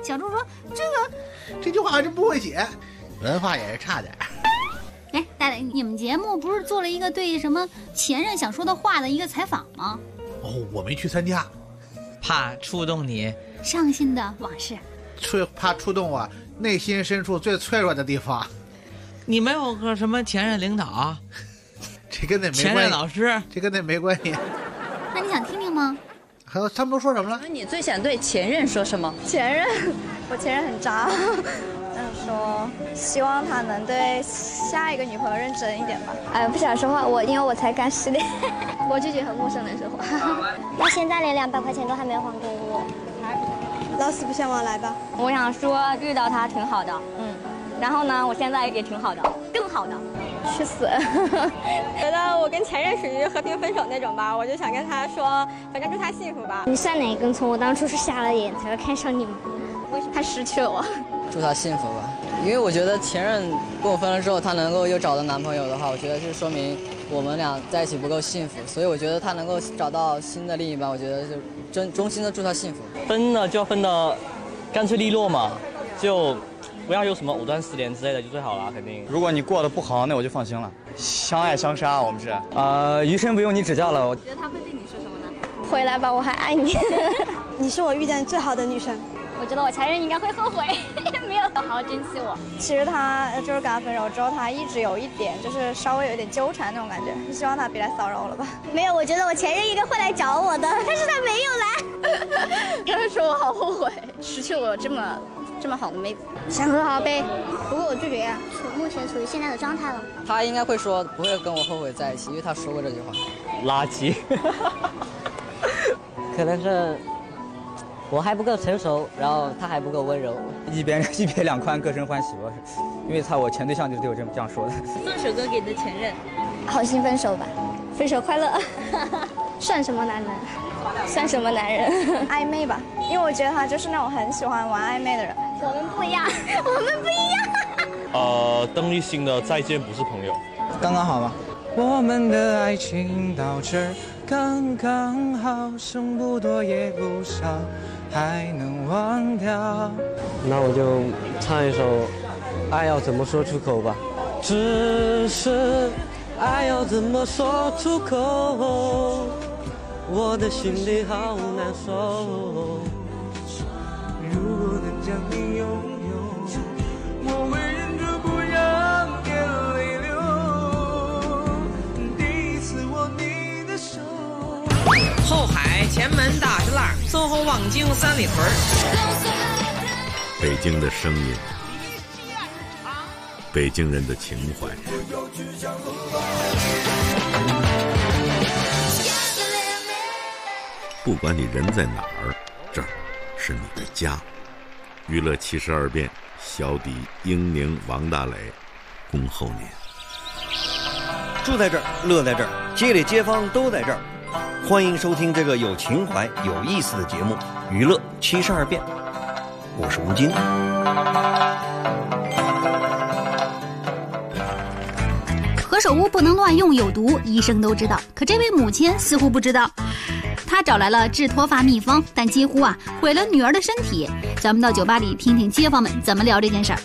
小猪说这句话还真不会写，文化也是差点。 哎，大磊，你们节目不是做了一个对什么前任想说的话的一个采访吗？ 哦，我没去参加， 怕触动你伤心的往事， 怕触动我内心深处最脆弱的地方。 你没有个什么前任领导？ 这跟那没关系。 前任老师， 这跟那没关系。 那你想听听吗？ 还有他们都说什么了？ 你最想对前任说什么？ 前任，我前任很渣，说希望他能对下一个女朋友认真一点吧。 不想说话，因为我才刚失恋，我拒绝和陌生人说话。到现在连200块钱都还没有还给我， 老死不相往来吧。 我想说遇到他挺好的，然后呢，我现在也挺好的，更好的。 去死！觉得我跟前任属于和平分手那种吧，我就想跟他说，反正祝他幸福吧。 你算哪根葱？我当初是瞎了眼才会看上你吗？他失去了我。 祝他幸福吧，因为我觉得前任跟我分了之后，他能够又找到男朋友的话，我觉得就说明我们俩在一起不够幸福，所以我觉得他能够找到新的另一半，我觉得就衷心的祝他幸福。 分了就要分的干脆利落嘛，就不要有什么藕断丝连之类的，就最好了，肯定。 如果你过得不好，那我就放心了。相爱相杀，我们是。余生不用你指教了。我觉得他会对你说什么呢？ 回来吧，我还爱你。你是我遇见最好的女生。 我觉得我前任应该会后悔，没有好好珍惜我。 其实他就是跟他分手之后，他一直有一点就是稍微有一点纠缠那种感觉，希望他别来骚扰了吧。 没有，我觉得我前任应该会来找我的，但是他没有来。 他是说我好后悔，失去我这么好的妹子。 想和好呗， 不过我拒绝呀。 目前处于现在的状态了。 他应该会说不会跟我后悔在一起，因为他说过这句话。 垃圾。 可能是我还不够成熟，然后他还不够温柔。 一别两宽，各生欢喜吧。因为我前对象就对我这样说的。 送首歌给你的前任。 好心分手吧，分手快乐。算什么男人？算什么男人？ 暧昧吧，因为我觉得他就是那种很喜欢玩暧昧的人。 我们不一样，我们不一样。 邓丽欣的《再见不是朋友》， 刚刚好吧。 我们的爱情到这儿刚刚好，剩不多也不少，还能忘掉。 那我就唱一首《爱要怎么说出口》吧。 只是爱要怎么说出口，我的心里好难受。如果能将你拥有，我会忍住不让眼泪流。第一次握你的手。 后海前门大石栏，淞沪望京三里屯。 北京的声音，北京人的情怀。不管你人在哪儿，这儿是你的家。娱乐72变，小迪、英宁、王大磊恭候您。 住在这儿，乐在这儿，街里街坊都在这儿。欢迎收听这个有情怀、有意思的节目《娱乐72变》，我是吴京。 何首乌不能乱用，有毒，医生都知道。可这位母亲似乎不知道，她找来了治脱发秘方，但几乎毁了女儿的身体。咱们到酒吧里听听街坊们怎么聊这件事儿。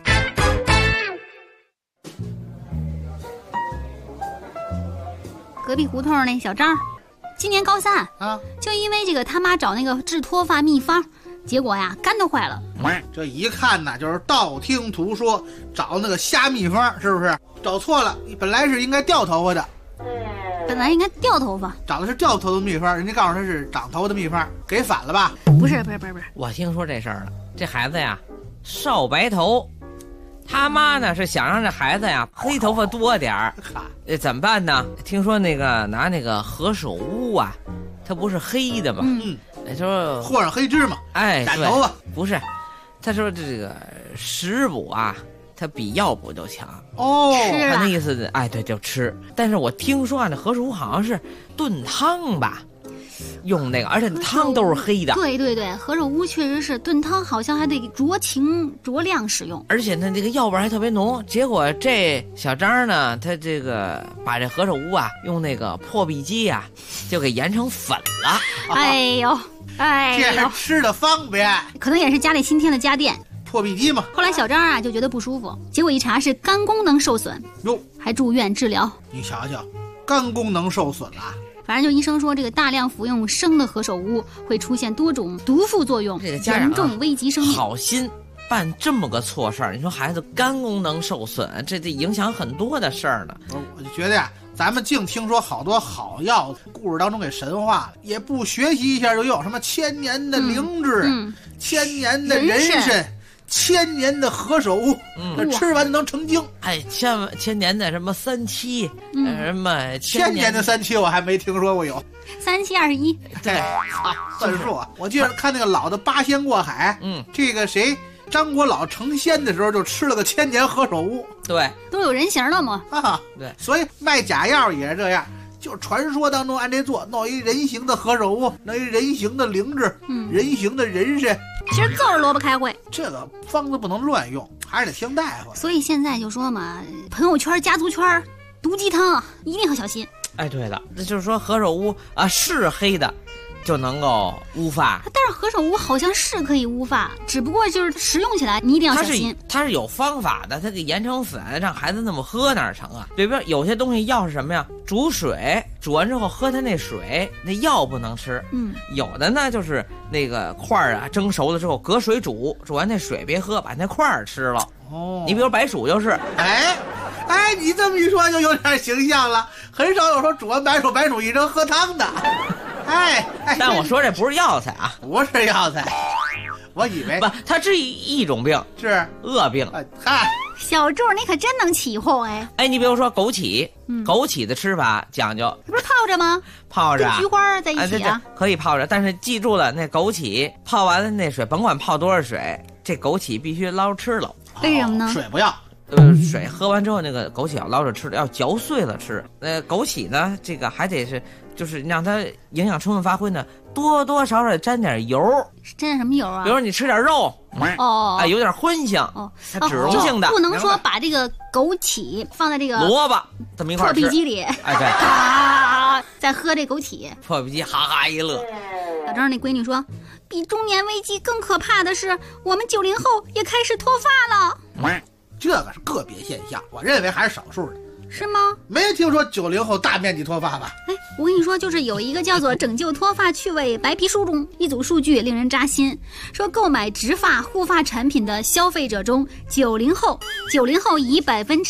隔壁胡同那小张，今年高3啊，就因为这个他妈找那个治脱发秘方，结果肝都坏了。 这一看呢，就是道听途说，找那个瞎秘方，是不是？找错了，本来是应该掉头发的， 本来应该掉头发， 找的是掉头的秘方，人家告诉他是长头的秘方，给反了吧？ 不是， 我听说这事儿了，这孩子呀少白头，他妈呢是想让这孩子呀黑头发多点儿，怎么办呢？听说那个拿那个何首乌啊，它不是黑的吗？说和上黑芝麻，染头发。 不是，他说这个食补啊，它比药补都强哦。 他那意思，对，就吃。但是我听说那何首乌好像是炖汤吧， 用那个，而且汤都是黑的。 对对对，何首乌确实是炖汤，好像还得酌情酌量使用， 而且它这个药味还特别浓。结果这小张呢，他这个把这何首乌啊，用那个破壁机啊，就给研成粉了。 哎呦，哎呦， 这样吃的方便， 可能也是家里新添了家电。 破壁机嘛。 后来小张啊就觉得不舒服，结果一查是肝功能受损， 哟， 还住院治疗。 你瞧瞧，肝功能受损了。 反正就医生说，这个大量服用生的何首乌会出现多种毒副作用， 这个家长严重危及生命。 好心办这么个错事儿，你说孩子肝功能受损，这影响很多的事儿呢。 我就觉得呀，咱们净听说好多好药，故事当中给神化了，也不学习一下就有什么千年的灵芝，千年的人参。千年的何首乌，吃完能成精。 哎，千年的什么37，什么千年的37，我还没听说过有。 3721， 对，算数啊！我记得看那个老的八仙过海，这个谁张国老成仙的时候就吃了个千年何首乌， 对， 都有人形了嘛。 对，所以卖假药也是这样。就传说当中按这做，弄一人形的何首乌，弄一人形的灵芝，人形的人参， 其实就是萝卜开会。 这个方子不能乱用，还是得听大夫。 所以现在就说嘛，朋友圈、家族圈、毒鸡汤一定要小心。 哎，对了，那就是说何首乌啊是黑的，就能够乌发。 但是何首乌好像是可以乌发，只不过就是食用起来你一定要小心。 它是有方法的，它给研成粉，让孩子那么喝哪成啊？比如有些东西药是什么呀？煮水，煮完之后喝它那水，那药不能吃。有的呢就是那个块儿啊，蒸熟了之后隔水煮，煮完那水别喝，把那块儿吃了。你比如白薯就是。 哎，你这么一说就有点形象了，很少有说煮完白薯一扔喝汤的。 但我说这不是药材啊， 不是药材，我以为不，它治一种病， 是恶病。 小柱你可真能起哄哎！ 你比如说枸杞，枸杞的吃法讲究， 不是泡着吗？ 泡着， 跟菊花在一起啊， 可以泡着，但是记住了，那枸杞泡完了那水，甭管泡多少水，这枸杞必须捞吃了。 为什么呢？ 水不要。 水喝完之后，那个枸杞要捞着吃的，要嚼碎了吃。枸杞呢，这个还得是，就是让它营养充分发挥呢，多多少少沾点油。 沾什么油啊？ 比如你吃点肉，有点荤香，它脂溶性的， 不能说把这个枸杞放在这个萝卜这么一块破壁机里， 对， 再喝这枸杞， 破壁机哈哈一乐。 小张那闺女说，比中年危机更可怕的是，我们90后也开始脱发了。 这个是个别现象，我认为还是少数的。 是吗？ 没听说90后大面积脱发吧？ 我跟你说，就是有一个叫做《拯救脱发趣味白皮书》中一组数据令人扎心，说购买植发护发产品的消费者中，90后以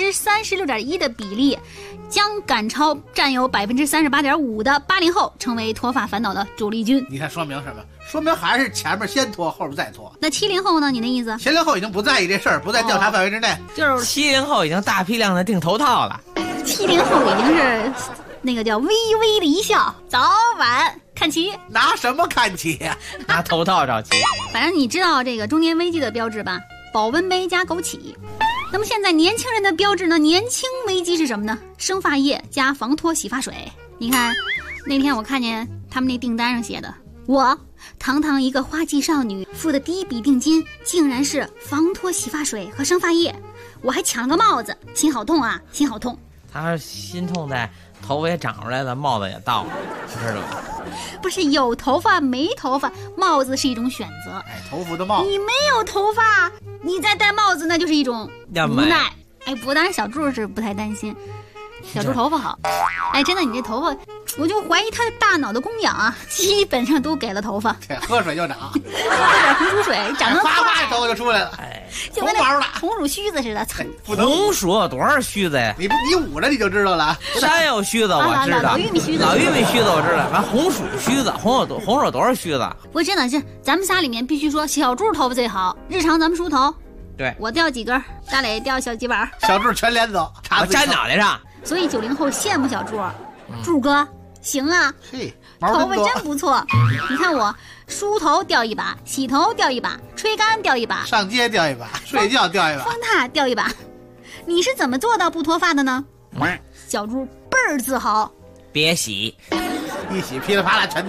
36.1%的比例，将赶超占有38.5%的80后，成为脱发烦恼的主力军。 你看说明什么？说明还是前面先脱，后边再脱。 那70后呢？你那意思 ？70后已经不在意这事儿，不在调查范围之内。 就是 70后已经大批量的订头套了。 70后已经是那个叫微微的一笑，早晚看齐。 拿什么看齐呀？ 拿头套找齐。 反正你知道这个中年危机的标志吧？保温杯加枸杞。那么现在年轻人的标志呢？年轻危机是什么呢？生发液加防脱洗发水。你看那天我看见他们那订单上写的，我堂堂一个花季少女付的第一笔定金竟然是防脱洗发水和生发液，我还抢了个帽子，心好痛啊，心好痛。 他心痛在头发也长出来了，帽子也到了，知道吧？ 不是有头发没头发，帽子是一种选择。 头发的帽， 你没有头发，你再戴帽子那就是一种无奈。不，当然小柱是不太担心，小柱头发好。真的，你这头发，我就怀疑他大脑的供氧啊，基本上都给了头发。 对，喝水就长， 喝点红薯水，长得哗哗头发就出来了， 就跟那红薯须子似的。 红薯有多少须子呀？ 你捂着你就知道了。 山有须子我知道， 老玉米须子我知道。完红薯须子，红薯有多少须子？ 不，真的是咱们仨里面必须说小柱头发最好。日常咱们梳头， 对我掉几根，大磊掉小几板， 小柱全连走， 我粘脑袋上。 所以90后羡慕小柱，柱哥行啊，头发真不错。你看我梳头掉一把，洗头掉一把，吹干掉一把， 上街掉一把，睡觉掉一把， 风踏掉一把。你是怎么做到不脱发的呢？小柱倍儿自豪。 别洗， 一洗噼里啪啦全掉下来。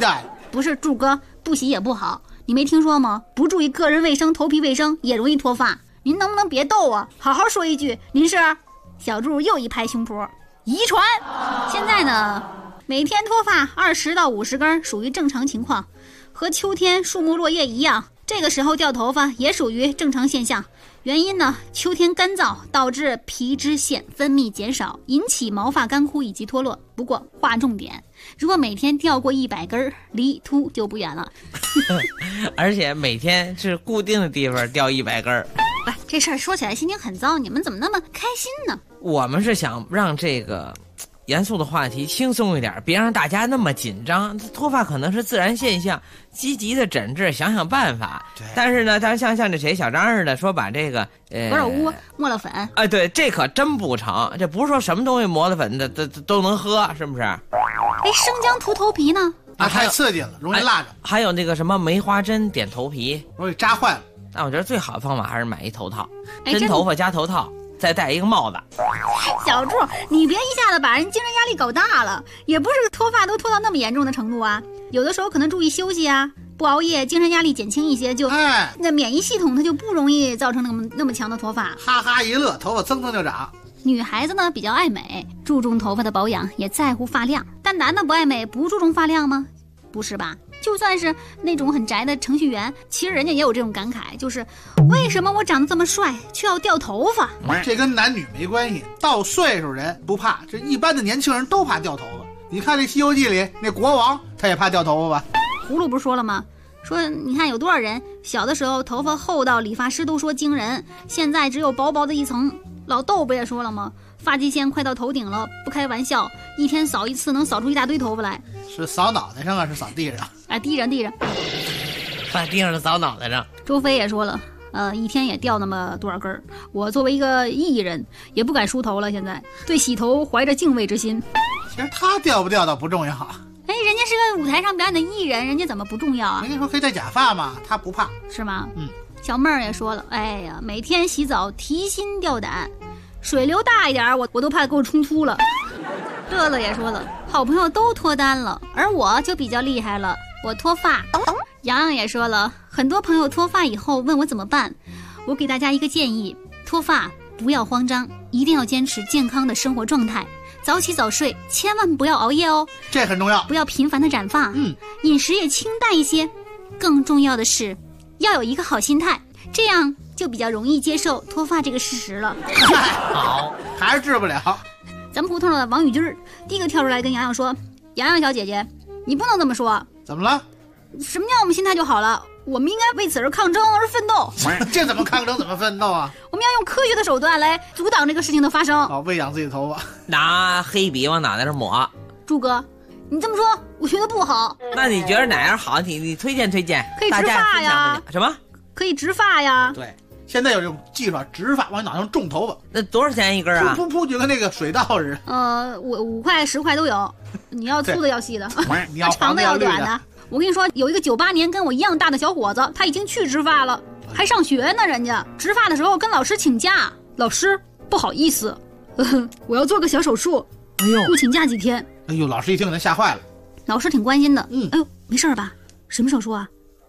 不是柱哥，不洗也不好，你没听说吗？不注意个人卫生、头皮卫生也容易脱发。您能不能别逗啊？好好说一句，您是？小柱又一拍胸脯，遗传。现在呢，每天脱发20到50根属于正常情况，和秋天树木落叶一样，这个时候掉头发也属于正常现象。原因呢，秋天干燥导致皮脂腺分泌减少，引起毛发干枯以及脱落。不过划重点，如果每天掉过100根，离秃就不远了。 而且每天是固定的地方掉100根。 不，这事儿说起来心情很糟，你们怎么那么开心呢？ 我们是想让这个严肃的话题轻松一点，别让大家那么紧张。脱发可能是自然现象，积极的诊治，想想办法。但是呢，他像这谁小张似的说把这个多少污磨了粉， 哎，对，这可真不成。这不是说什么东西磨了粉的都能喝，是不是？ 哎，生姜涂头皮呢？ 啊，太刺激了，容易辣着。 还有那个什么梅花针点头皮， 容易扎坏了。 但我觉得最好的方法还是买一头套，真头发加头套，再戴一个帽子。 小柱，你别一下子把人精神压力搞大了，也不是脱发都脱到那么严重的程度啊。有的时候可能注意休息啊，不熬夜，精神压力减轻一些，就那免疫系统它就不容易造成那么强的脱发。 哈哈一乐，头发蹭蹭就长。 女孩子呢比较爱美，注重头发的保养，也在乎发量。但男的不爱美，不注重发量吗？不是吧？就算是那种很宅的程序员，其实人家也有这种感慨，就是为什么我长得这么帅，却要掉头发？ 这跟男女没关系，到岁数人不怕，这一般的年轻人都怕掉头发。你看这《西游记》里那国王，他也怕掉头发吧？ 葫芦不是说了吗？说你看有多少人小的时候头发厚到理发师都说惊人，现在只有薄薄的一层。老豆不也说了吗？发际线快到头顶了，不开玩笑，一天扫一次能扫出一大堆头发来。 是扫脑袋上啊，是扫地上？ 哎，地上， 把地上扫脑袋上。 周飞也说了，一天也掉那么多少根。我作为一个艺人，也不敢梳头了，现在对洗头怀着敬畏之心。 其实他掉不掉倒不重要。 哎，人家是个舞台上表演的艺人，人家怎么不重要啊？ 人家说可以戴假发嘛，他不怕， 是吗？小妹儿也说了，哎呀，每天洗澡提心吊胆，水流大一点我都怕给我冲突了。乐乐也说了，好朋友都脱单了，而我就比较厉害了，我脱发。洋洋也说了，很多朋友脱发以后问我怎么办，我给大家一个建议，脱发不要慌张，一定要坚持健康的生活状态，早起早睡，千万不要熬夜哦， 这很重要。 不要频繁的染发，饮食也清淡一些，更重要的是要有一个好心态，这样就比较容易接受脱发这个事实了。 好，还是治不了。 咱们胡同的王宇军第一个跳出来跟洋洋说，洋洋小姐姐，你不能这么说。 怎么了？ 什么叫我们心态就好了？我们应该为此而抗争而奋斗。 这怎么抗争怎么奋斗啊？ 我们要用科学的手段来阻挡这个事情的发生。 喂养自己的头发， 拿黑笔往脑袋上抹。 柱哥，你这么说我觉得不好。 那你觉得哪样好？你推荐。可以植发呀。 什么？ 可以植发呀。 对，现在有这种技术，植发往脑袋上种头发。 那多少钱一根啊？ 噗，就跟那个水稻似的。 我5块10块都有，你要粗的要细的， 你要长的要短的。我跟你说，有一个98年跟我一样大的小伙子，他已经去植发了，还上学呢。人家植发的时候跟老师请假，老师不好意思，我要做个小手术，不请假几天。 哎呦，老师一听给他吓坏了。 老师挺关心的，哎呦，没事吧？什么手术啊？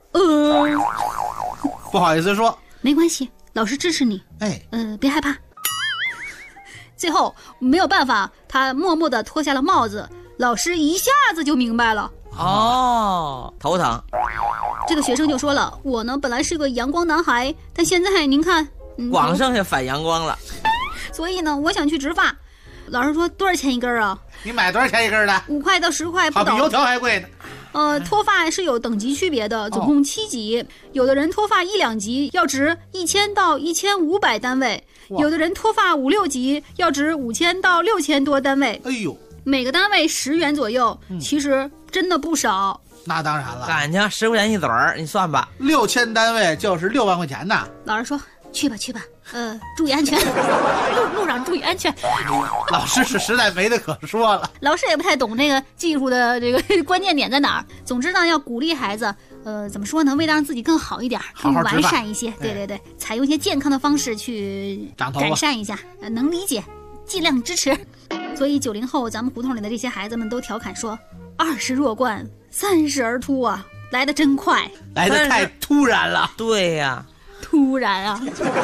不好意思说， 没关系，老师支持你。 哎， 别害怕。最后没有办法，他默默地脱下了帽子，老师一下子就明白了。 头疼。 这个学生就说了，我呢本来是个阳光男孩，但现在您看， 光剩下反阳光了。 所以呢，我想去植发。老师说多少钱一根啊？ 你买多少钱一根的 ？5块到10块不等。 好比油条还贵呢。 脱发是有等级区别的，总共7级。有的人脱发1、2级要值1000到1500单位，有的人脱发5、6级要值5000到6000多单位。 哎呦， 每个单位10元左右，其实真的不少。 那当然了， 感情10块钱一嘴儿，你算吧 ，6000单位就是6万块钱呢。 老师说去吧，注意安全，路上注意安全。 老师是实在没得可说了， 老师也不太懂这个技术的这个关键点在哪儿。总之呢，要鼓励孩子，怎么说呢？为了让自己更好一点，更完善一些，对，采用一些健康的方式去改善一下，能理解，尽量支持。所以90后咱们胡同里的这些孩子们都调侃说， 20弱冠，30而出啊，来得真快， 来得太突然了。 对呀， 突然啊！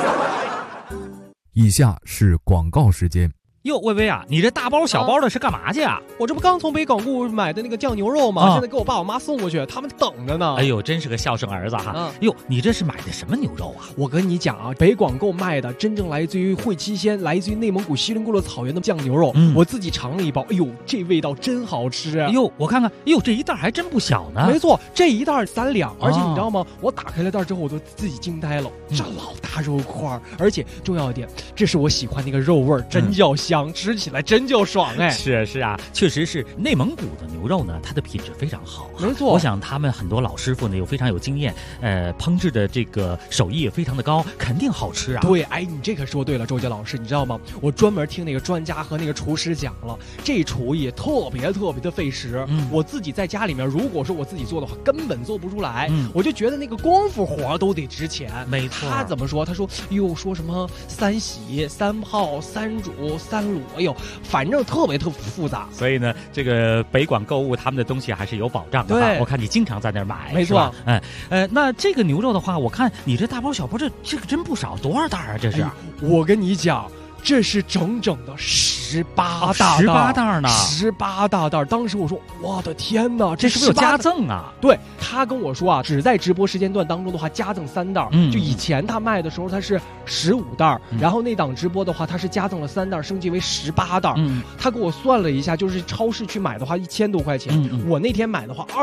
以下是广告时间。 哟，薇薇啊，你这大包小包的是干嘛去啊？ 我这不刚从北港固买的那个酱牛肉吗？现在给我爸我妈送过去，他们等着呢。 哎呦，真是个孝顺儿子哈！哟，你这是买的什么牛肉啊？ 我跟你讲啊，北广购卖的真正来自于会七鲜，来自于内蒙古锡林郭勒草原的酱牛肉，我自己尝了一包，哎呦，这味道真好吃！ 哎呦，我看看，哎呦，这一袋还真不小呢。 没错，这一袋3两，而且你知道吗？我打开了袋之后，我都自己惊呆了，这老大肉块，而且重要一点，这是我喜欢那个肉味，真叫香，吃起来真叫爽哎！ 是啊，确实是内蒙古的牛肉呢，它的品质非常好。 没错， 我想他们很多老师傅呢，非常有经验，烹制的这个手艺也非常的高，肯定好吃啊。 对，哎，你这可说对了，周杰老师，你知道吗？我专门听那个专家和那个厨师讲了，这厨艺特别的费时。我自己在家里面，如果说我自己做的话，根本做不出来。我就觉得那个功夫活都得值钱。 没错。 他怎么说？他说，说什么3洗、3泡、3煮、3卤，哎呦，反正特别复杂。 所以呢，这个北广购物他们的东西还是有保障的。对，我看你经常在那儿买， 没错。 那这个牛肉的话，我看你这大包小包，这个真不少，多少袋啊？这是？ 我跟你讲。这是整整的18 袋呢 ，18大袋。当时我说，我的天哪， 这是不是有加赠啊？ 对，他跟我说啊，只在直播时间段当中的话，加赠3袋。就以前他卖的时候，他是15袋，然后那档直播的话，他是加赠了3袋，升级为18袋。他给我算了一下，就是超市去买的话，1000多块钱。我那天买的话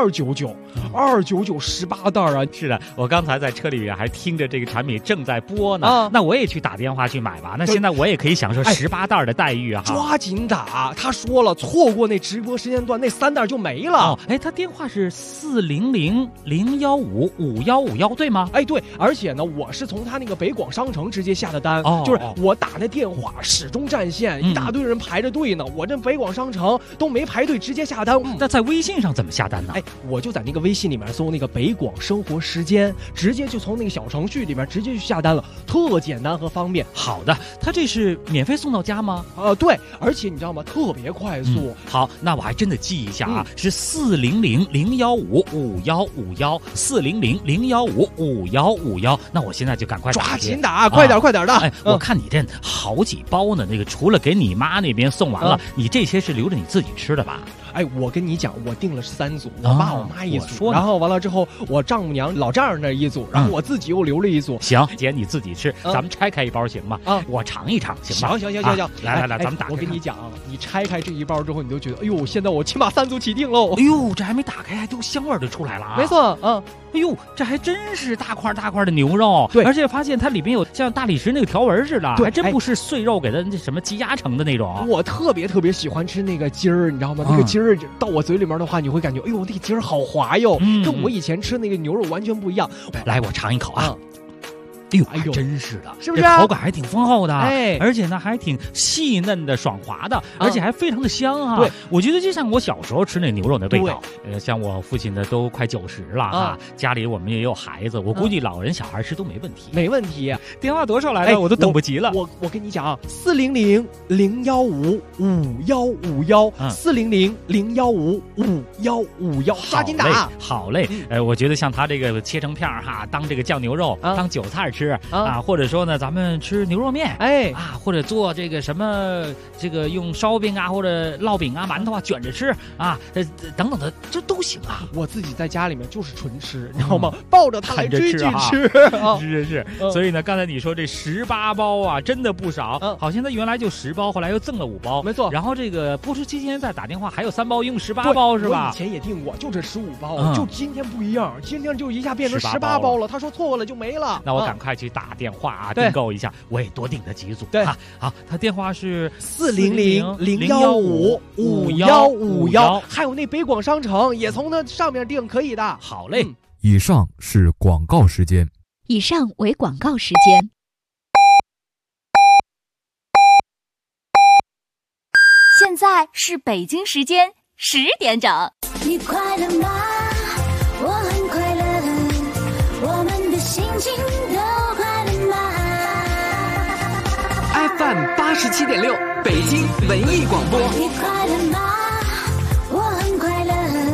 ，299，29918袋啊！ 是的，我刚才在车里面还听着这个产品正在播呢。那我也去打电话去买吧。那现在我也可以享受18袋的待遇啊！ 抓紧打！他说了，错过那直播时间段，那3袋就没了。 他电话是400-015-5151，对吗？ 对，而且呢，我是从他那个北广商城直接下的单，就是我打那电话始终占线，一大堆人排着队呢。我这北广商城都没排队，直接下单。 那在微信上怎么下单呢？ 我就在那个微信里面搜那个北广生活时间，直接就从那个小程序里面直接去下单了，特简单和方便。 好的，他这是免费送到家吗？ 对，而且你知道吗？特别快速。 好，那我还真的记一下啊，是400-015-5151，400-015-5151。那我现在就赶快抓紧打，快点的。 我看你这好几包呢，那个除了给你妈那边送完了，你这些是留着你自己吃的吧？ 我跟你讲，我订了3组，我爸我妈一组，然后完了之后，我丈母娘老丈人那一组，然后我自己又留了一组。 行，姐你自己吃，咱们拆开一包行吗？我尝一尝行吗？ 行， 来，咱们打开。 我跟你讲，你拆开这一包之后，你就觉得，哎呦，现在我起码3组起订喽。 哎呦，这还没打开，还都香味就出来了啊！ 没错， 哎呦，这还真是大块的牛肉， 对， 而且发现它里面有像大理石那个条纹似的，还真不是碎肉给它那什么积压成的那种。 我特别喜欢吃那个筋儿，你知道吗？那个筋儿到我嘴里面的话，你会感觉，哎呦，那个筋儿好滑哟，跟我以前吃那个牛肉完全不一样。 来，我尝一口啊。哎呦，真是的， 是不是？ 这口感还挺丰厚的，而且呢还挺细嫩的、爽滑的，而且还非常的香啊！ 对， 我觉得就像我小时候吃那牛肉的味道。像我父亲呢都快90了啊，家里我们也有孩子，我估计老人小孩吃都没问题。 没问题。 电话多少来着？我都等不及了。 我跟你讲啊，400-015-5151，400-015-5151，抓紧打！ 好嘞，我觉得像他这个切成片哈，当这个酱牛肉，当韭菜吃啊，或者说呢，咱们吃牛肉面，或者做这个什么，这个用烧饼啊，或者烙饼啊、馒头啊卷着吃啊，等等的，这都行啊。 我自己在家里面就是纯吃，你知道吗？抱着它来追剧吃。 是。所以呢，刚才你说这18包啊，真的不少。好像他原来就10包，后来又赠了5包， 没错。 然后这个播出期间再打电话，还有3包，一共18包是吧？ 我以前也订过，就这15包，就今天不一样，今天就一下变成18包了。他说错了就没了。 那我赶快去打电话啊，订购一下，我也多订了几组。 对， 好，他电话是 400-015-5151，还有那北广商城也从那上面订，可以的。 好嘞。 以上是广告时间。 以上为广告时间。现在是北京时间10点整。 你快乐吗？我很快乐，我们的心情都快乐吗 ？FM 87.6，北京文艺广播。 你快乐吗？我很快乐，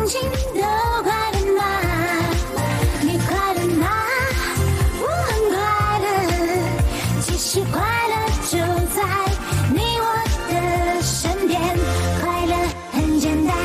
心都快乐吗？你快乐吗？我很快乐，其实快乐就在你我的身边，快乐很简单。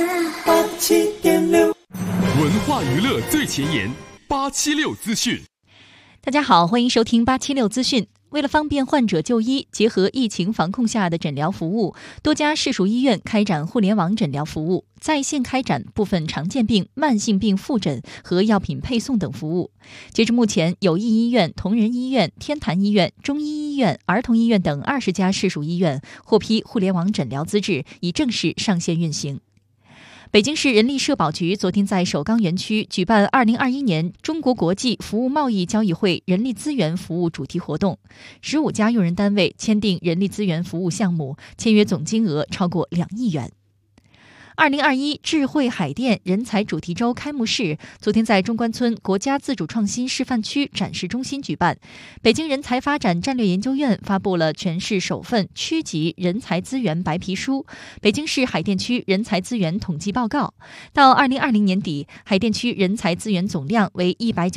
87.6文化娱乐最前沿，876资讯。 大家好，欢迎收听876资讯。为了方便患者就医，结合疫情防控下的诊疗服务，多家市属医院开展互联网诊疗服务，在线开展部分常见病、慢性病复诊和药品配送等服务。截至目前，友谊医院、同仁医院、天坛医院、中医医院、儿童医院等20家市属医院获批互联网诊疗资质，已正式上线运行。北京市人力社保局昨天在首钢园区举办2021年中国国际服务贸易交易会人力资源服务主题活动，15家用人单位签订人力资源服务项目，签约总金额超过2亿元。2021智慧海淀人才主题周开幕式昨天在中关村国家自主创新示范区展示中心举办。北京人才发展战略研究院发布了全市首份区级人才资源白皮书、北京市海淀区人才资源统计报告。到2020年底，海淀区人才资源总量为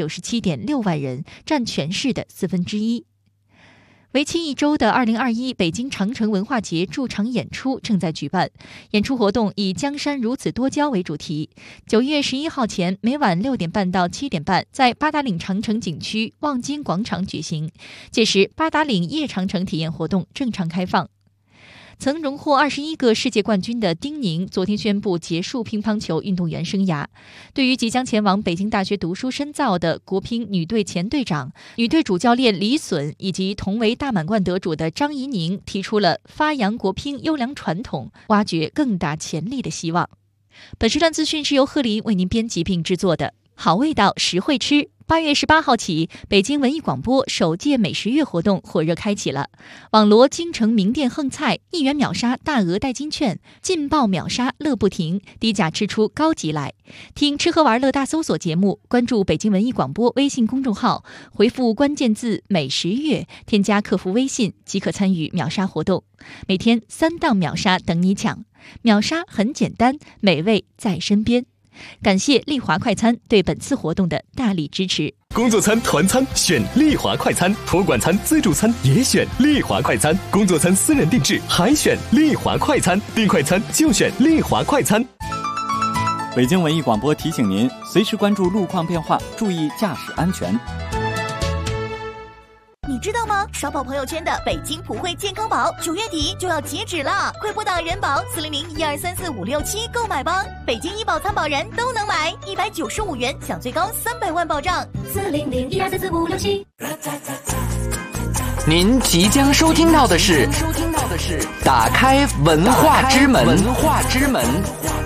197.6万人，占全市的1/4。为期1周的2021北京长城文化节驻场演出正在举办，演出活动以江山如此多娇为主题。9月11号前，每晚6点半到7点半，在八达岭长城景区望京广场举行。届时，八达岭夜长城体验活动正常开放。曾荣获21个世界冠军的丁宁昨天宣布结束乒乓球运动员生涯。对于即将前往北京大学读书深造的国乒女队前队长、女队主教练李隼以及同为大满贯得主的张怡宁，提出了发扬国乒优良传统、挖掘更大潜力的希望。本时段资讯是由贺林为您编辑并制作的，好味道实惠吃。8月18号起，北京文艺广播首届美食月活动火热开启了。网罗京城名店横菜，1元秒杀大额代金券，劲爆秒杀乐不停，低价吃出高级来。听吃喝玩乐大搜索节目，关注北京文艺广播微信公众号，回复关键字美食月，添加客服微信即可参与秒杀活动。每天3档秒杀等你抢，秒杀很简单，美味在身边。感谢丽华快餐对本次活动的大力支持。 工作餐、团餐选丽华快餐，托管餐、自助餐也选丽华快餐，工作餐私人定制还选丽华快餐，订快餐就选丽华快餐。 北京文艺广播提醒您，随时关注路况变化，注意驾驶安全。 你知道吗？少跑朋友圈的北京普惠健康宝9月底就要截止了，快拨打人保400-1234-567购买吧！北京医保参保人都能买，195元享最高300万保障。400-1234-567。 您即将收听到的是打开文化之门。